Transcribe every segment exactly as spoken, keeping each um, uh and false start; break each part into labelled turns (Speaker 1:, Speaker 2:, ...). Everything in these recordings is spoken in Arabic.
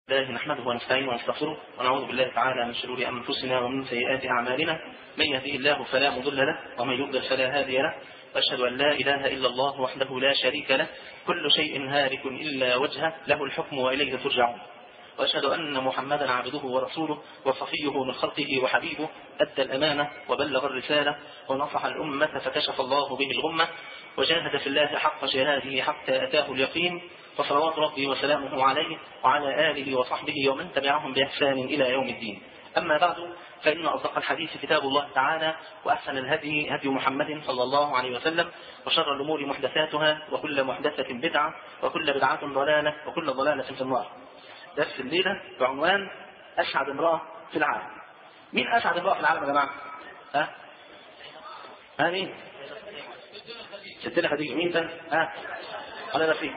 Speaker 1: الله نحمده ونستعينه ونستغفره ونعوذ بالله تعالى من شرور أنفسنا ومن سيئات أعمالنا. من يهده الله فلا مضل له ومن يضلل فلا هادي له، وأشهد أن لا إله إلا الله وحده لا شريك له، كل شيء هالك إلا وجهه، له الحكم وإليه ترجعون. وأشهد أن محمدا عبده ورسوله وصفيه من خلقه وحبيبه، أدى الأمانة وبلغ الرسالة ونصح الأمة فكشف الله به الغمة، وجاهد في الله حق جهاده حتى أتاه اليقين، فصلوات ربي وسلامه عليه وعلى آله وصحبه ومن تبعهم بإحسان إلى يوم الدين. أما بعد، فإن أصدق الحديث كتاب الله تعالى، وأحسن الهدي هدي محمد صلى الله عليه وسلم، وشر الأمور محدثاتها، وكل محدثة بدعة، وكل بدعة ضلالة، وكل ضلالة في النار. درس الليلة بعنوان أسعد امرأة في العالم. مين أسعد امرأة في العالم يا جماعة؟ ها؟ ها مين؟ ستنا خديجة. مين تاني؟ ها؟ على رفيق.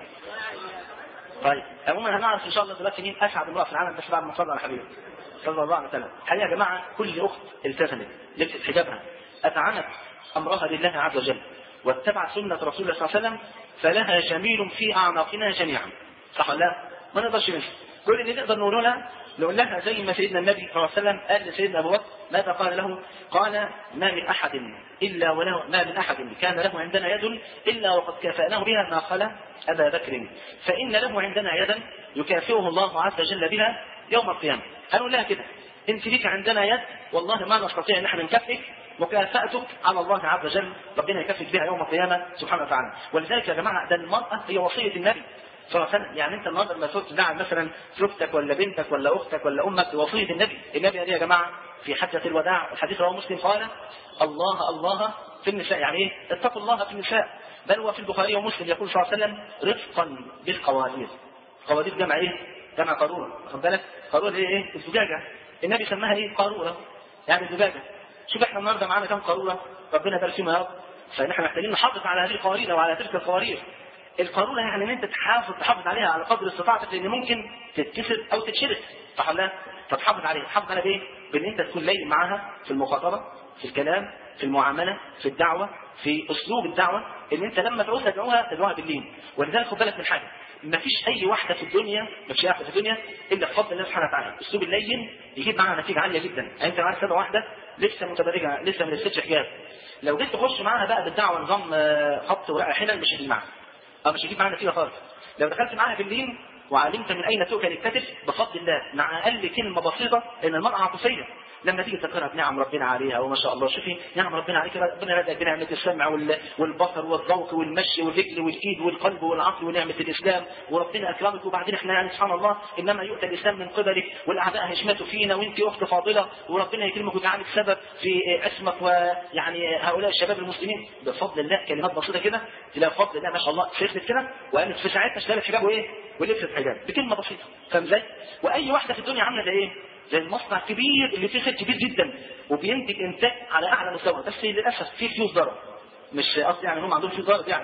Speaker 1: طيب عموما هنعرف ان شاء الله دلوقتي مين اسعد امراه في العالم، بس بعد ما نصلي على حبيبي صلى الله عليه وسلم. الحقيقه يا جماعه كل اخت التزمت لبست حجابها، اذعنت امرها لله عز وجل، واتبعت سنه رسول الله صلى الله عليه وسلم، فلها جميل في اعناقنا جميعا. صح ولا لا؟ ما نقدرش ننسى. كل اللي نقدر نقوله لها نقول لها زي ما سيدنا النبي صلى الله عليه وسلم قال لسيدنا ابو بكر، ماذا قال له؟ قال: ما من احد الا وله ما من احد كان له عندنا يد الا وقد كافأناه بها ما خلا ابا بكر، فان له عندنا يدا يكافئه الله عز وجل بها يوم القيامه. هنقول لها كده: انت ليك عندنا يد والله ما نستطيع ان احنا نكافئك، مكافأتك على الله عز وجل ربنا يكافئك بها يوم القيامه سبحانه وتعالى. ولذلك يا جماعه ده المراه هي وصيه النبي صلى الله عليه وسلم. يعني انت النهارده لما تقول تدعم مثلا زوجتك ولا بنتك ولا اختك ولا امك بوصيه النبي، النبي قال يا جماعه في حجه الوداع، الحديث رواه مسلم، قال: الله الله في النساء. يعني ايه؟ اتقوا الله في النساء. بل هو في البخاري ومسلم يقول صلى الله عليه وسلم: رفقا بالقوارير. قوارير جمع ايه؟ جمع قاروره. واخد بالك؟ قاروره ايه؟ ايه؟ الزجاجه. النبي سماها ايه؟ قاروره، يعني الزجاجه. شوف احنا النهارده معانا كم قاروره، ربنا يبارك فيهم يا رب. فاحنا محتاجين نحافظ على هذه القوارير وعلى تلك القوارير. القارورة يعني ان انت تحافظ تحافظ عليها على قدر استطاعتك، لان ممكن تتكسر او تتشرك. صح ولا لا؟ فتحافظ عليها. تحافظ عليها بايه؟ بان انت تكون لايق معاها في المخاطبه، في الكلام، في المعامله، في الدعوه، في اسلوب الدعوه، ان انت لما تعوزها تدعوها تدعوها باللين. ولذلك خد بالك من حاجه: ما فيش اي واحده في الدنيا، ما فيش واحده في الدنيا الا بفضل الله سبحانه وتعالى. الاسلوب اللين يجيب معاها نتيجه عاليه جدا. يعني انت معاك سبع واحده لسه متبرجه، لسه ما لبستش حجاب، لو جيت تخش معاها بقى بالدعوه نظام خط ورقه حلل، مش هتيجي معاها، أو مش هيجيب معانا نتيجة خالص. لو دخلت معاها في اللين وعلمت من أين تؤكل الكتف بفضل الله، مع أقل كلمة بسيطة، إن المرأة عاطفية لما تيجي تذكرها بنعم ربنا عليها وما شاء الله، شوفي نعم ربنا عليك، ربنا رزقك بنعمة السمع والبصر والذوق والمشي والرجل والإيد والقلب والعقل ونعمة الإسلام، وربنا أكرمك. وبعدين إحنا يعني سبحان الله إنما يؤتى الإسلام من قبلك، والأعداء هيشمتوا فينا، وأنت أخت فاضلة، وربنا يكرمك ويجعلك سبب في اسمك ويعني هؤلاء الشباب المسلمين. بفضل الله كلمات بسيطة كده تلاقي بفضل الله ما شاء الله شفت كده، وقامت في ساعتها اشتغلت حجاب وإيه؟ ولبست حجاب بكلمة بسيطة. فاهم إزاي؟ وأي واحدة في الدنيا عاملة زي إيه؟ زي المصنع الكبير اللي فيه خير كبير جدا وبينتج انتاج على اعلى مستوى، بس للاسف فيه فلوس ضرر. مش قصدي يعني هم عندهم فلوس ضرر يعني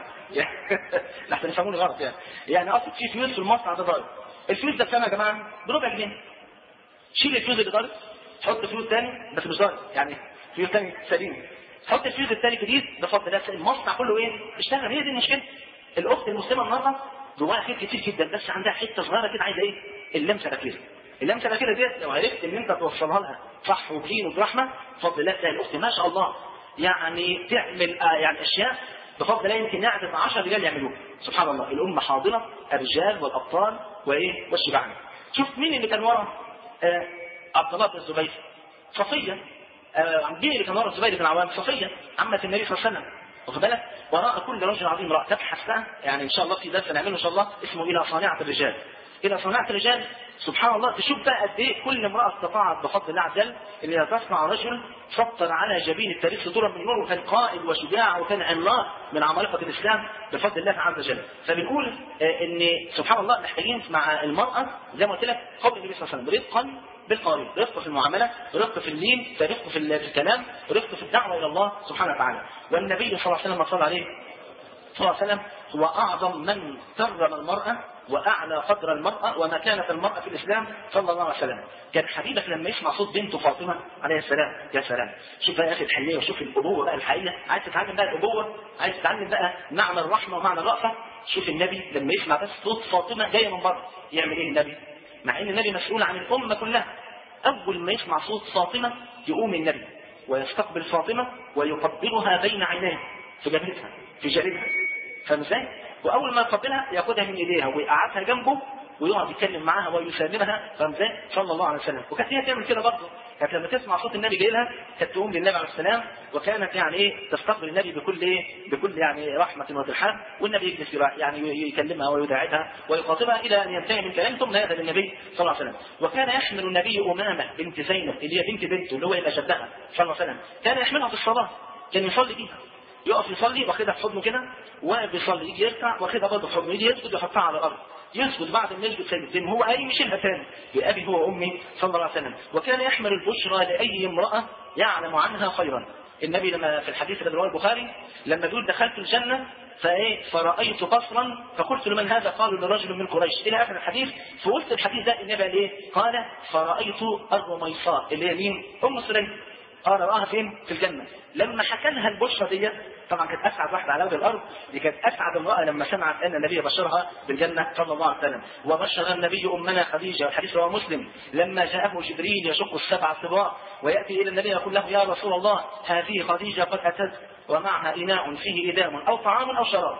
Speaker 1: لحسن يفهموني غلط يعني يعني قصدي فيه فلوس في المصنع ده ضرر. الفلوس ده بكام يا جماعه؟ بربع جنيه. شيل الفلوس اللي ضرر، حط فلوس ثاني بس مش ضرر، يعني فلوس ثاني سليم، حط الفلوس الثاني جديد بفضل الله المصنع كله ايه؟ اشتغل. هي دي المشكله. الاخت المسلمه النهارده جواها خير كتير جدا، بس عندها حته صغيره كده عايزه ايه؟ اللمسه الاخيره. اللمسه الاخيره ديت لو عرفت ان انت توصلها لها صح وبلين وبرحمه بفضل الله تلاقي الاخت ما شاء الله يعني تعمل آه يعني اشياء بفضل الله يمكن يعرف عشرة رجال يعملوها. سبحان الله. الامه حاضنه الرجال والابطال وايه؟ والشبعان. شوف مين اللي كان ورا آه عبد الله بن الزبير؟ صفيه. آه مين اللي كان ورا الزبير بن عوام؟ صفيه عمه النبي صلى الله عليه وسلم. واخد بالك؟ وراء كل رجل عظيم امراه. تبحث بقى يعني ان شاء الله في درس نعمله ان شاء الله اسمه الى صانعه الرجال. إلى صناعة الرجال. سبحان الله. تشوف بقى قد إيه كل امرأة استطاعت بفضل الله عز وجل إن تصنع رجل سطر على جبين التاريخ سطورا من نور، وكان قائد وشجاع وكان عملاق من عمالقة الإسلام بفضل الله عز وجل. فبنقول إن سبحان الله محتاجين مع المرأة زي ما قلت لك قول النبي صلى الله عليه وسلم: رفقا بالقارئ، رفق في المعاملة، رفق في اللين، رفق في الكلام، رفق في الدعوة إلى الله سبحانه وتعالى. والنبي صلى الله عليه وسلم صلى عليه صلى الله عليه وسلم هو أعظم من كرم المرأة وأعلى قدر المرأة ومكانة المرأة في الإسلام صلى الله عليه وسلم. كان حبيبك لما يسمع صوت بنته فاطمة عليه السلام، يا سلام. شوف بقى يا أخي الحنية، وشوف الأبوة بقى الحقيقية. عايز تتعلم بقى الأبوة، عايز تتعلم بقى معنى الرحمة ومعنى الرأفة. شوف النبي لما يسمع بس صوت فاطمة جاية من بره يعمل إيه النبي؟ مع ان النبي مسؤول عن الامه كلها. اول ما يسمع صوت فاطمه يقوم النبي ويستقبل فاطمه ويقبلها بين عينيه في جبهتها في جبهتها، فاهم ازاي؟ واول ما يقبلها ياخدها من ايديها ويقعدها جنبه ويقعد يتكلم معاها ويسلمها، فاهم ازاي؟ صلى الله عليه وسلم. وكانت هي تعمل كده برضه، كانت لما تسمع صوت النبي جاي لها كانت تقوم للنبي عليه السلام، وكانت يعني ايه تستقبل النبي بكل ايه بكل يعني رحمه وترحاب، والنبي يجلس يعني يكلمها ويداعبها ويخاطبها الى ان ينتهي من كلام ثم يذهب النبي صلى الله عليه وسلم. وكان يحمل النبي امامه بنت زينب اللي هي بنت بنته اللي هو الى جدها صلى الله عليه وسلم، كان يحملها في الصلاه، كان يصلي بيها، يقف يصلي واخدها في حضنه كده وبيصلي، يجي يركع واخدها برضه في حضنه، يجي يسجد ويحطها على الارض، يسجد بعد ما يسجد سجدتين هو قايم يشيلها ثاني بأبي هو وأمي صلى الله عليه وسلم. وكان يحمل البشرى لأي امرأة يعلم عنها خيرا. النبي لما في الحديث الذي رواه البخاري لما بيقول دخلت الجنة فايه فرأيت قصرا فقلت لمن هذا؟ قالوا لرجل من قريش الى اخر الحديث. في وسط الحديث ده النبي قال ايه؟ قال فرأيت الرميصاء اللي هي مين؟ ام سليم. قال رآها فين؟ في الجنة. لما حكى لها البشرى دي طبعا كانت اسعد واحده على وجه الارض، دي كانت اسعد امراه لما سمعت ان النبي بشرها بالجنه صلى الله عليه وسلم. وبشر النبي امنا خديجه، والحديث رواه مسلم، لما جاءه جبريل يشق السبع طباق وياتي الى النبي يقول له يا رسول الله هذه خديجه قد اتت ومعها اناء فيه ادام او طعام او شراب.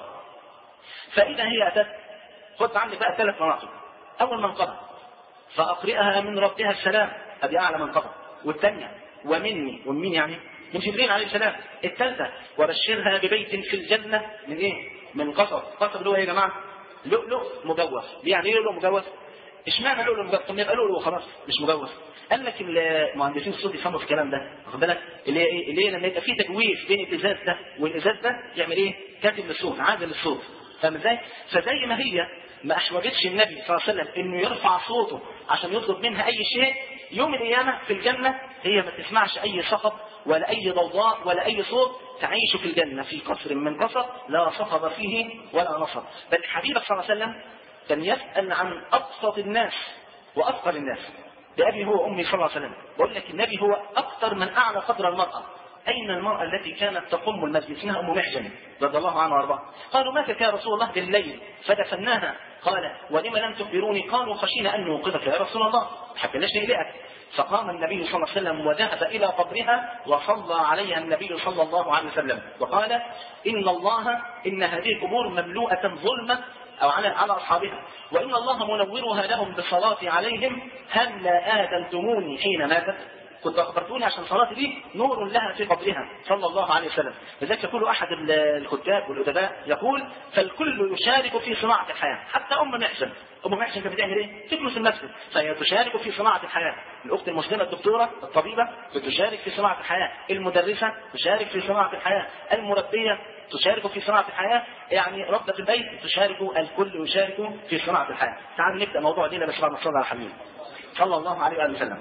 Speaker 1: فاذا هي اتت خذ عنك بقى ثلاث مناطق. اول منقبه فاقرئها من ربها السلام، ادي اعلى منقبه. والثانيه ومني، ومن يعني من جبريل عليه السلام. الثالثة وبشرها ببيت في الجنة من ايه؟ من قصب. قصب اللي هو ايه يا جماعة؟ لؤلؤ مجوف. يعني ايه لؤلؤ مجوف؟ اشمعنى لؤلؤ مجوف؟ طب يبقى لؤلؤ خلاص مش مجوف. قال لك المهندسين الصوت يفهموا في الكلام ده، واخد بالك؟ اللي هي ايه؟ اللي هي لما يبقى في تجويف بين الازاز ده والازاز ده يعمل ايه؟ كاتم للصوت، عازل للصوت. فاهم ازاي؟ فزي ما هي ما احوجتش النبي صلى الله عليه وسلم انه يرفع صوته عشان يطلب منها اي شيء، يوم القيامة في الجنة هي ما تسمعش اي صخب ولا اي ضوضاء ولا اي صوت، تعيش في الجنة في قصر من قصب لا صخب فيه ولا نصب. بل حبيبك صلى الله عليه وسلم كان يسأل عن ابسط الناس وافقر الناس بأبي هو وأمي صلى الله عليه وسلم. بقول لك النبي هو اكثر من اعلى قدر المرأة. أين المرأة التي كانت تقوم المسجد؟ اسمها أم محجن رضي الله عنها وارضاها. قالوا ماتت يا رسول الله بالليل فدفناها. قال ولم لم تخبروني؟ قالوا خشينا أن نوقظك يا رسول الله، ما حبيناش نقلقك. فقام النبي صلى الله عليه وسلم وذهب إلى قبرها وصلى عليها النبي صلى الله عليه وسلم وقال إن الله إن هذه القبور مملوءة ظلمة أو على على أصحابها، وإن الله منورها لهم بالصلاة عليهم، هل لا آذنتموني حين ماتت؟ كنت أخبرتوني عشان صلاتي دي نور لها في قبرها صلى الله عليه وسلم. لذلك يقول أحد الكتاب والأدباء يقول فالكل يشارك في صناعة الحياة، حتى أم محسن. أم محسن كانت بتعمل إيه؟ تجلس المسجد، فهي تشارك في صناعة الحياة. الأخت المسلمة الدكتورة الطبيبة بتشارك في صناعة الحياة، المدرسة تشارك في صناعة الحياة، المربية تشارك في صناعة الحياة، يعني ربة البيت تشارك، الكل يشارك في صناعة الحياة. تعالوا نبدأ موضوع دينا بس بعد ما نصلي على الحبيب صلى الله عليه وآله وسلم.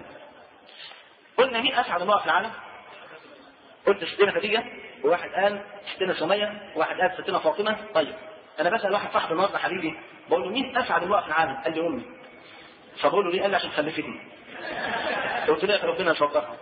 Speaker 1: قلنا مين أسعد امرأة في العالم؟ قلت ستنا خديجة، وواحد قال ستنا سمية، وواحد قال ستنا فاطمة. طيب أنا بسأل واحد صاحب النهارده حبيبي بقول له مين أسعد امرأة في العالم؟ قال لي أمي. فبقول له ليه؟ قال لي عشان خلفتني. قلت له يا ربنا يصبرها.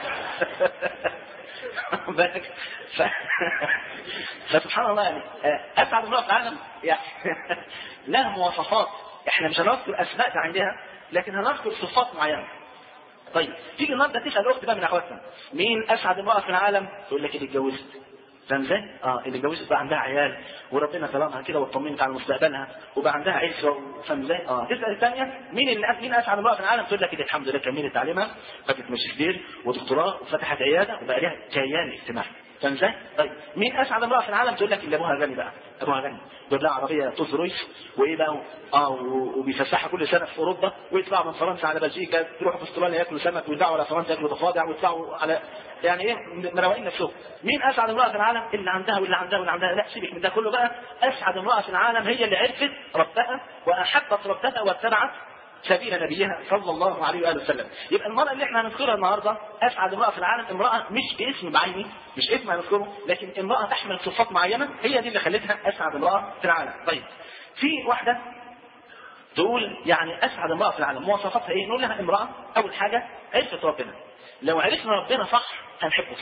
Speaker 1: بالك ف... فسبحان الله يعني أسعد امرأة في العالم يعني لها مواصفات، احنا مش هنذكر أسماء عندها لكن هنذكر صفات معينة. طيب تيجي النهارده تسال اخت بقى من اخواتنا مين اسعد امراه في العالم؟ تقول لك اللي اتجوزت. فاهم ازاي؟ اه اللي اتجوزت بقى عندها عيال وربنا كرمها كده واطمنت على مستقبلها وبقى عندها عزه. فاهم ازاي؟ اه تسال الثانيه مين اللي مين اسعد امراه في العالم؟ تقول لك الحمد لله كملت تعليمها، خدت ماجستير ودكتوراه وفتحت عياده وبقى لها كيان اجتماعي. فاهم ازاي؟ طيب مين اسعد امراه في العالم؟ تقول لك اللي ابوها غني بقى، ابوها غني جاب لها عربيه توز رويس وايه بقى اه وبيفسحها كل سنه في اوروبا، ويطلعوا من فرنسا على بلجيكا، يروحوا في استراليا ياكلوا سمك، ويرجعوا على فرنسا ياكلوا ضفادع، ويطلعوا على يعني ايه مروقين نفسهم. مين اسعد امراه في العالم؟ اللي عندها واللي عندها واللي عندها. لا سيبك من ده كله بقى. اسعد امراه في العالم هي اللي عرفت ربها واحبت ربها واتبعت سبيل نبيها صلى الله عليه واله وسلم. يبقى المرأة اللي احنا هنذكرها النهارده اسعد امرأة في العالم، امرأة مش باسم بعيني، مش اسم هنذكره، لكن امرأة تحمل صفات معينة هي دي اللي خلتها اسعد امرأة في العالم. طيب في واحدة تقول يعني اسعد امرأة في العالم مواصفاتها ايه؟ نقول لها امرأة اول حاجة عرفت ربنا. لو عرفنا ربنا صح هنحبه صح.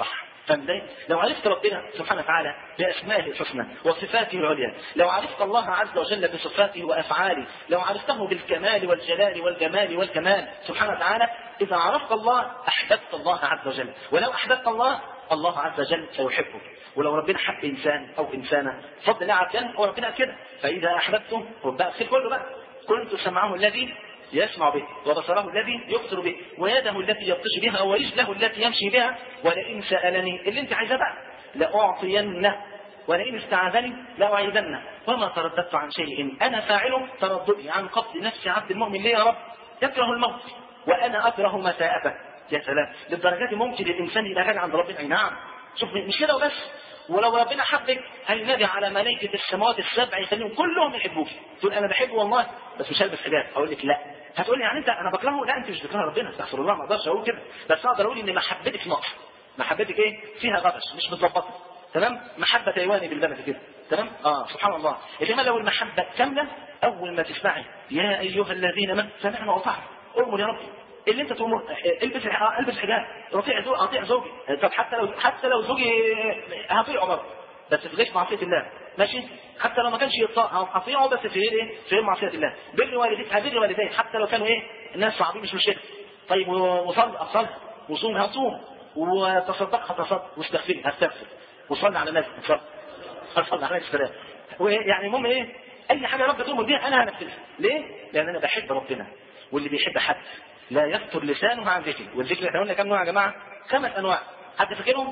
Speaker 1: فازاي؟ لو عرفت ربنا سبحانه وتعالى باسمائه الحسنى وصفاته العليا، لو عرفت الله عز وجل بصفاته وافعاله، لو عرفته بالكمال والجلال والجمال والكمال سبحانه وتعالى، اذا عرفت الله احببت الله عز وجل، ولو احببت الله الله عز وجل سيحبك. ولو ربنا حب انسان او انسانه فضل الله عز وجل، وربنا كده فاذا احببته وبقى الخير كله بقى، كنت سمعه الذي يسمع به، وبصره الذي يبصر به، ويده التي يبطش بها، ورجله التي يمشي بها، ولئن سالني اللي انت عايزاه بقى لاعطينه، ولئن استعاذني لاعيذنه، وما ترددت عن شيء انا فاعله ترددي عن قبض نفس عبد المؤمن لي يا رب يكره الموت وانا اكره مساءته. يا سلام، للدرجات ممكن الانسان يبقى غالي عند ربنا. اي نعم، شوف مش كده وبس، ولو ربنا حبك هينادي على ملائكه السماوات السبع يخليهم كلهم يحبوك، تقول انا بحبه والله بس مش هلبس حجاب. اقول لك لا. هتقول لي يعني انت انا بكرهه؟ لا، انت مش بتكره ربنا، استغفر الله، ما اقدرش اقول كده، بس اقدر اقول ان محبتك ناقصه، محبتك ايه؟ فيها غبش، مش متظبطه. تمام؟ محبه تايواني بالبلد كده. تمام؟ اه سبحان الله. انما لو المحبه كامله، اول ما تسمعي يا ايها الذين امنوا سمعنا وأطعنا، امر يا رب اللي انت تؤمر، البس البس حجاب، اطيع زوجي، اطيع زوجي. طب حتى لو حتى لو زوجي هطيعه برضه بس في غير معصيه الله، ماشي؟ حتى لو ما كانش يطاع هطيعه بس في غير ايه؟ في غير معصيه الله. بر والديك، هبر والديك حتى لو كانوا ايه؟ الناس صعبين مش مشكله. طيب وصل اصل وصوم هصوم، وتصدق هتصدق، واستغفر هستغفر، وصلي على النبي صلى الله عليه وسلم. ويعني المهم ايه؟ اي حاجه رب تؤمر بيها انا هنفذها. ليه؟ لان انا بحب ربنا، واللي بيحب حد لا يفتر لسانه عن ذكره. والذكر احنا قلنا كم نوع يا جماعه؟ خمس انواع. حد فاكرهم؟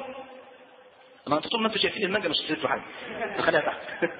Speaker 1: ما انتوا طول ما انتوا شايفين المانجا مش هتشتروا حاجه، خليها تحت.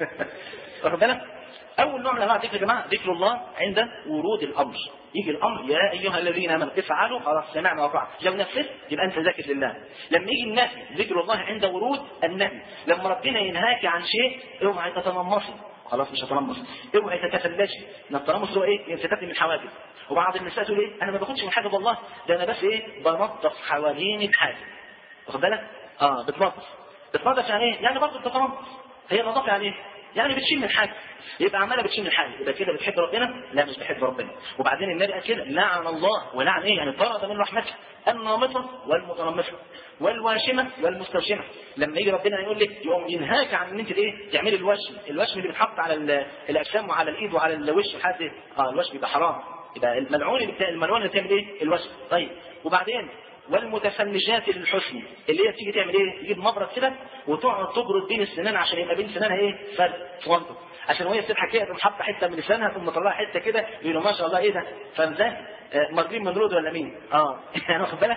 Speaker 1: واخد بالك؟ اول نوع من انواع الذكر يا جماعه ذكر الله عند ورود الامر. يجي الامر يا ايها الذين امنوا افعلوا، خلاص سمعنا وأطعنا. لو نفذت يبقى انت ذاكر لله. لما يجي النهي ذكر الله عند ورود النهي، لما ربنا ينهاك عن شيء اوعي تتنمصي، خلاص مش هتنمص، اوعي تتفلجي. ان التنمص هو ايه؟ انفتاح من الحواجز. وبعض النساء تقول ايه؟ انا ما باخدش من حاجه والله، ده انا بس ايه؟ بنظف حوالين الحاجه. واخد بالك؟ اه بتنظف. بتنظف يعني ايه؟ يعني برضه بتتنظف. هي نظافه يعني ايه؟ يعني بتشيل من حاجه، يبقى عماله بتشيل من حاجه، يبقى كده بتحب ربنا؟ لا مش بتحب ربنا. وبعدين النبي قال كده لعن الله، ولعن ايه؟ يعني طرد من رحمته النامطه والمتنمصه والواشمه والمستوشمه. لما يجي ربنا يقول لك يقوم ينهاك عن ان انت ايه؟ تعملي الوشم، الوشم اللي بيتحط على الاجسام وعلى الايد وعلى الوش لحد ايه؟ اه الوشم يبقى حرام، يبقى الملعون اللي الملعون اللي بتعمل ايه؟ الوشم. طيب وبعدين والمتفنجات للحسن، اللي هي تيجي تعمل ايه؟ تجيب مبرد كده وتقعد تبرد بين السنان عشان يبقى بين سنانها ايه؟ فرق صغنطه، عشان وهي بتضحك كده تقوم حاطه حته من لسانها ثم مطلعها حته كده يقولوا ما شاء الله ايه ده؟ فده آه مارلين منرود ولا مين؟ اه يعني واخد بالك؟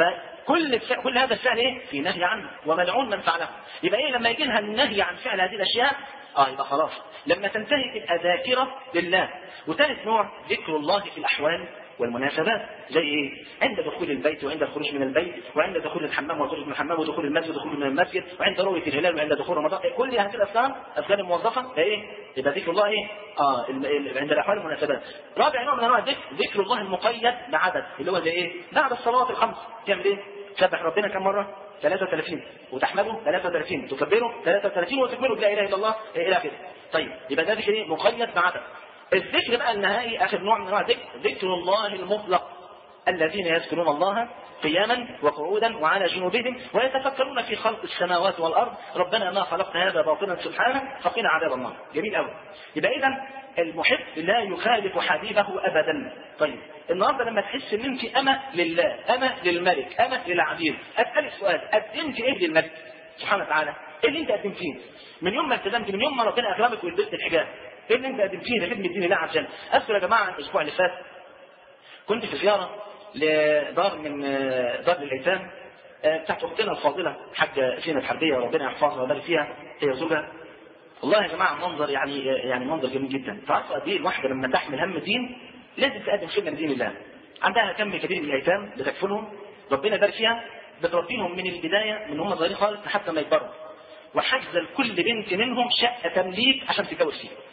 Speaker 1: فكل الفعل كل هذا الفعل ايه؟ في نهي عنه وملعون من فعله. يبقى ايه لما يجي لها النهي عن فعل هذه الاشياء؟ اه يبقى خلاص لما تنتهي تبقى ذاكره لله. وثالث نوع ذكر الله في الاحوال والمناسبات، زي ايه؟ عند دخول البيت وعند الخروج من البيت، وعند دخول الحمام والخروج من الحمام، ودخول المسجد ودخول من المسجد، وعند رؤيه الهلال وعند دخول رمضان. كل هذه الاذكار اذكار الموظفه ايه؟ يبقى ذكر الله ايه؟ اه عند الاحوال والمناسبات. رابع نوع من انواع الذكر ذكر الله المقيد بعدد، اللي هو زي ايه؟ بعد الصلوات الخمس تعمل ايه؟ تسبح ربنا كم مره؟ ثلاثة وثلاثين، وتحمده ثلاثة وثلاثين، تكبره ثلاثة وثلاثين، وتكمله بلا اله الا الله الى اخره. طيب يبقى ده ذكر ايه؟ مقيد بعدد. الذكر بقى النهائي اخر نوع من انواع الذكر ذكر الله المطلق، الذين يذكرون الله قياما وقعودا وعلى جنوبهم ويتفكرون في خلق السماوات والارض ربنا ما خلقت هذا باطلا سبحانه فقنا عذاب النار. جميل قوي. يبقى اذا المحب لا يخالف حبيبه ابدا. طيب النهارده لما تحس ان انت اما لله، اما للملك، اما للعبيد، اسالك سؤال، قدمت ايه للملك سبحانه وتعالى؟ ايه اللي انت قدمتيه من يوم ما التزمت، من يوم ما ربنا اكرمك ولبست الحجاب؟ ايه اللي انت قدمتيه لخدمه دين الله عز وجل؟ اذكر يا جماعه الاسبوع اللي فات كنت في زياره لدار من دار للايتام بتاعت اختنا الفاضله حاجه سينا الحربيه وربنا يحفظها ويبارك فيها هي وزوجها. والله يا جماعه منظر يعني يعني منظر جميل جدا. تعرفوا قد ايه الواحده لما تحمل هم الدين لازم تقدم خدمه لدين الله. عندها كم كبير من الايتام بتكفلهم ربنا يبارك فيها، بتربيهم من البدايه من هم صغيرين خالص لحتى ما يكبروا، وحجز لكل بنت منهم شقه تمليك عشان تتجوز فيها،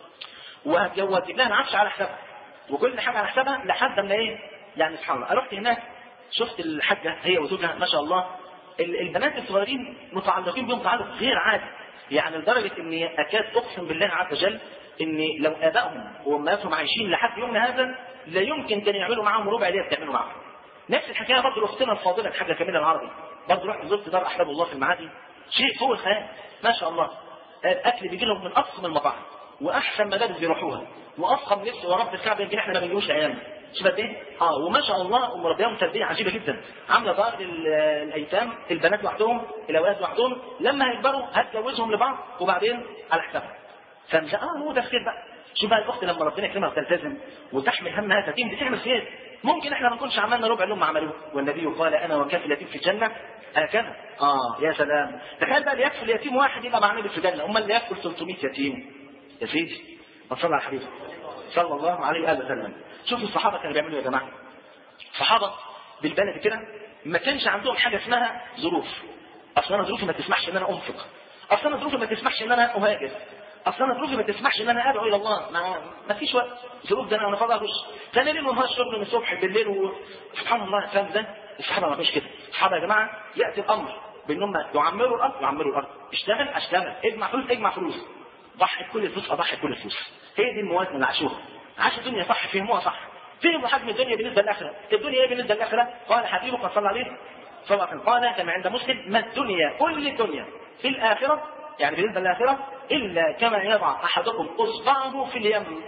Speaker 1: وهتجوز لها عفش على حسابها وكل حاجه على حسابها لحد ما ايه يعني سبحان الله. رحت هناك شفت الحاجه هي وزوجها ما شاء الله، البنات الصغيرين متعلقين بهم تعلق غير عادي، يعني لدرجه اني اكاد اقسم بالله عز وجل ان لو ابائهم وامهاتهم عايشين لحد يومنا هذا لا يمكن كانوا يعملوا معاهم ربع اللي بتعملوا معاهم. نفس الحكايه برضه لاختنا الفاضله الحاجه كامله العربي، برضه رحت زرت دار احباب الله في المعادي، شيء فوق الخيال ما شاء الله. الاكل بيجي لهم من افخم المطاعم واحسن مدارس بيروحوها وافخم لبس، ورب الكعبه يمكن احنا ما بنجيبوش ايام. شوف قد ايه؟ اه وما شاء الله ام ربيهم تربيه عجيبه جدا، عامله دار للايتام، البنات لوحدهم الاولاد لوحدهم، لما هيكبروا هتجوزهم لبعض وبعدين على حسابها. فمش اه هو ده الخير بقى. شوف بقى الاخت لما ربنا يكرمها وتلتزم وتحمل همها تتيم بتعمل خير. ممكن احنا ما نكونش عملنا ربع اللي هم عملوه، والنبي قال انا وكافل اليتيم في الجنه هكذا. اه يا سلام، تخيل بقى اللي يكفل يتيم واحد يبقى مع النبي في الجنه، امال اللي يكفل ثلاثمائة يتيم يا سيدي. ما تصلي على الحبيب صلى الله عليه واله وسلم. شوفوا الصحابه كانوا بيعملوا يا جماعه. الصحابه بالبلد كده ما كانش عندهم حاجه اسمها ظروف. اصل انا ظروفي ما تسمحش ان انا انفق، اصل انا ظروفي ما تسمحش ان انا اهاجر، اصل انا ظروفي ما تسمحش ان انا ادعو الى الله، ما, ما فيش وقت. ظروف ده انا فاضي اخش ثاني ليل ونهار شغل من الصبح بالليل و... سبحان الله. فاهم ده؟ الصحابه ما كانوش كده. الصحابه يا جماعه ياتي الامر بانهم يعمروا الارض يعمروا الارض، اشتغل اشتغل، اجمع فلوس اجمع فلوس، ضحي بكل الفلوس اضحي بكل الفلوس. هي دي الموازنه اللي عاشوها. عاشوا الدنيا صح، فهموها صح. فهموا حجم الدنيا بالنسبه للاخره. الدنيا ايه بالنسبه للاخره؟ قال حبيبك صلى الله عليه وسلم قال كما عند مسلم ما الدنيا كل الدنيا في الاخره، يعني بالنسبه للاخره، الا كما يضع احدكم اصبعه في اليم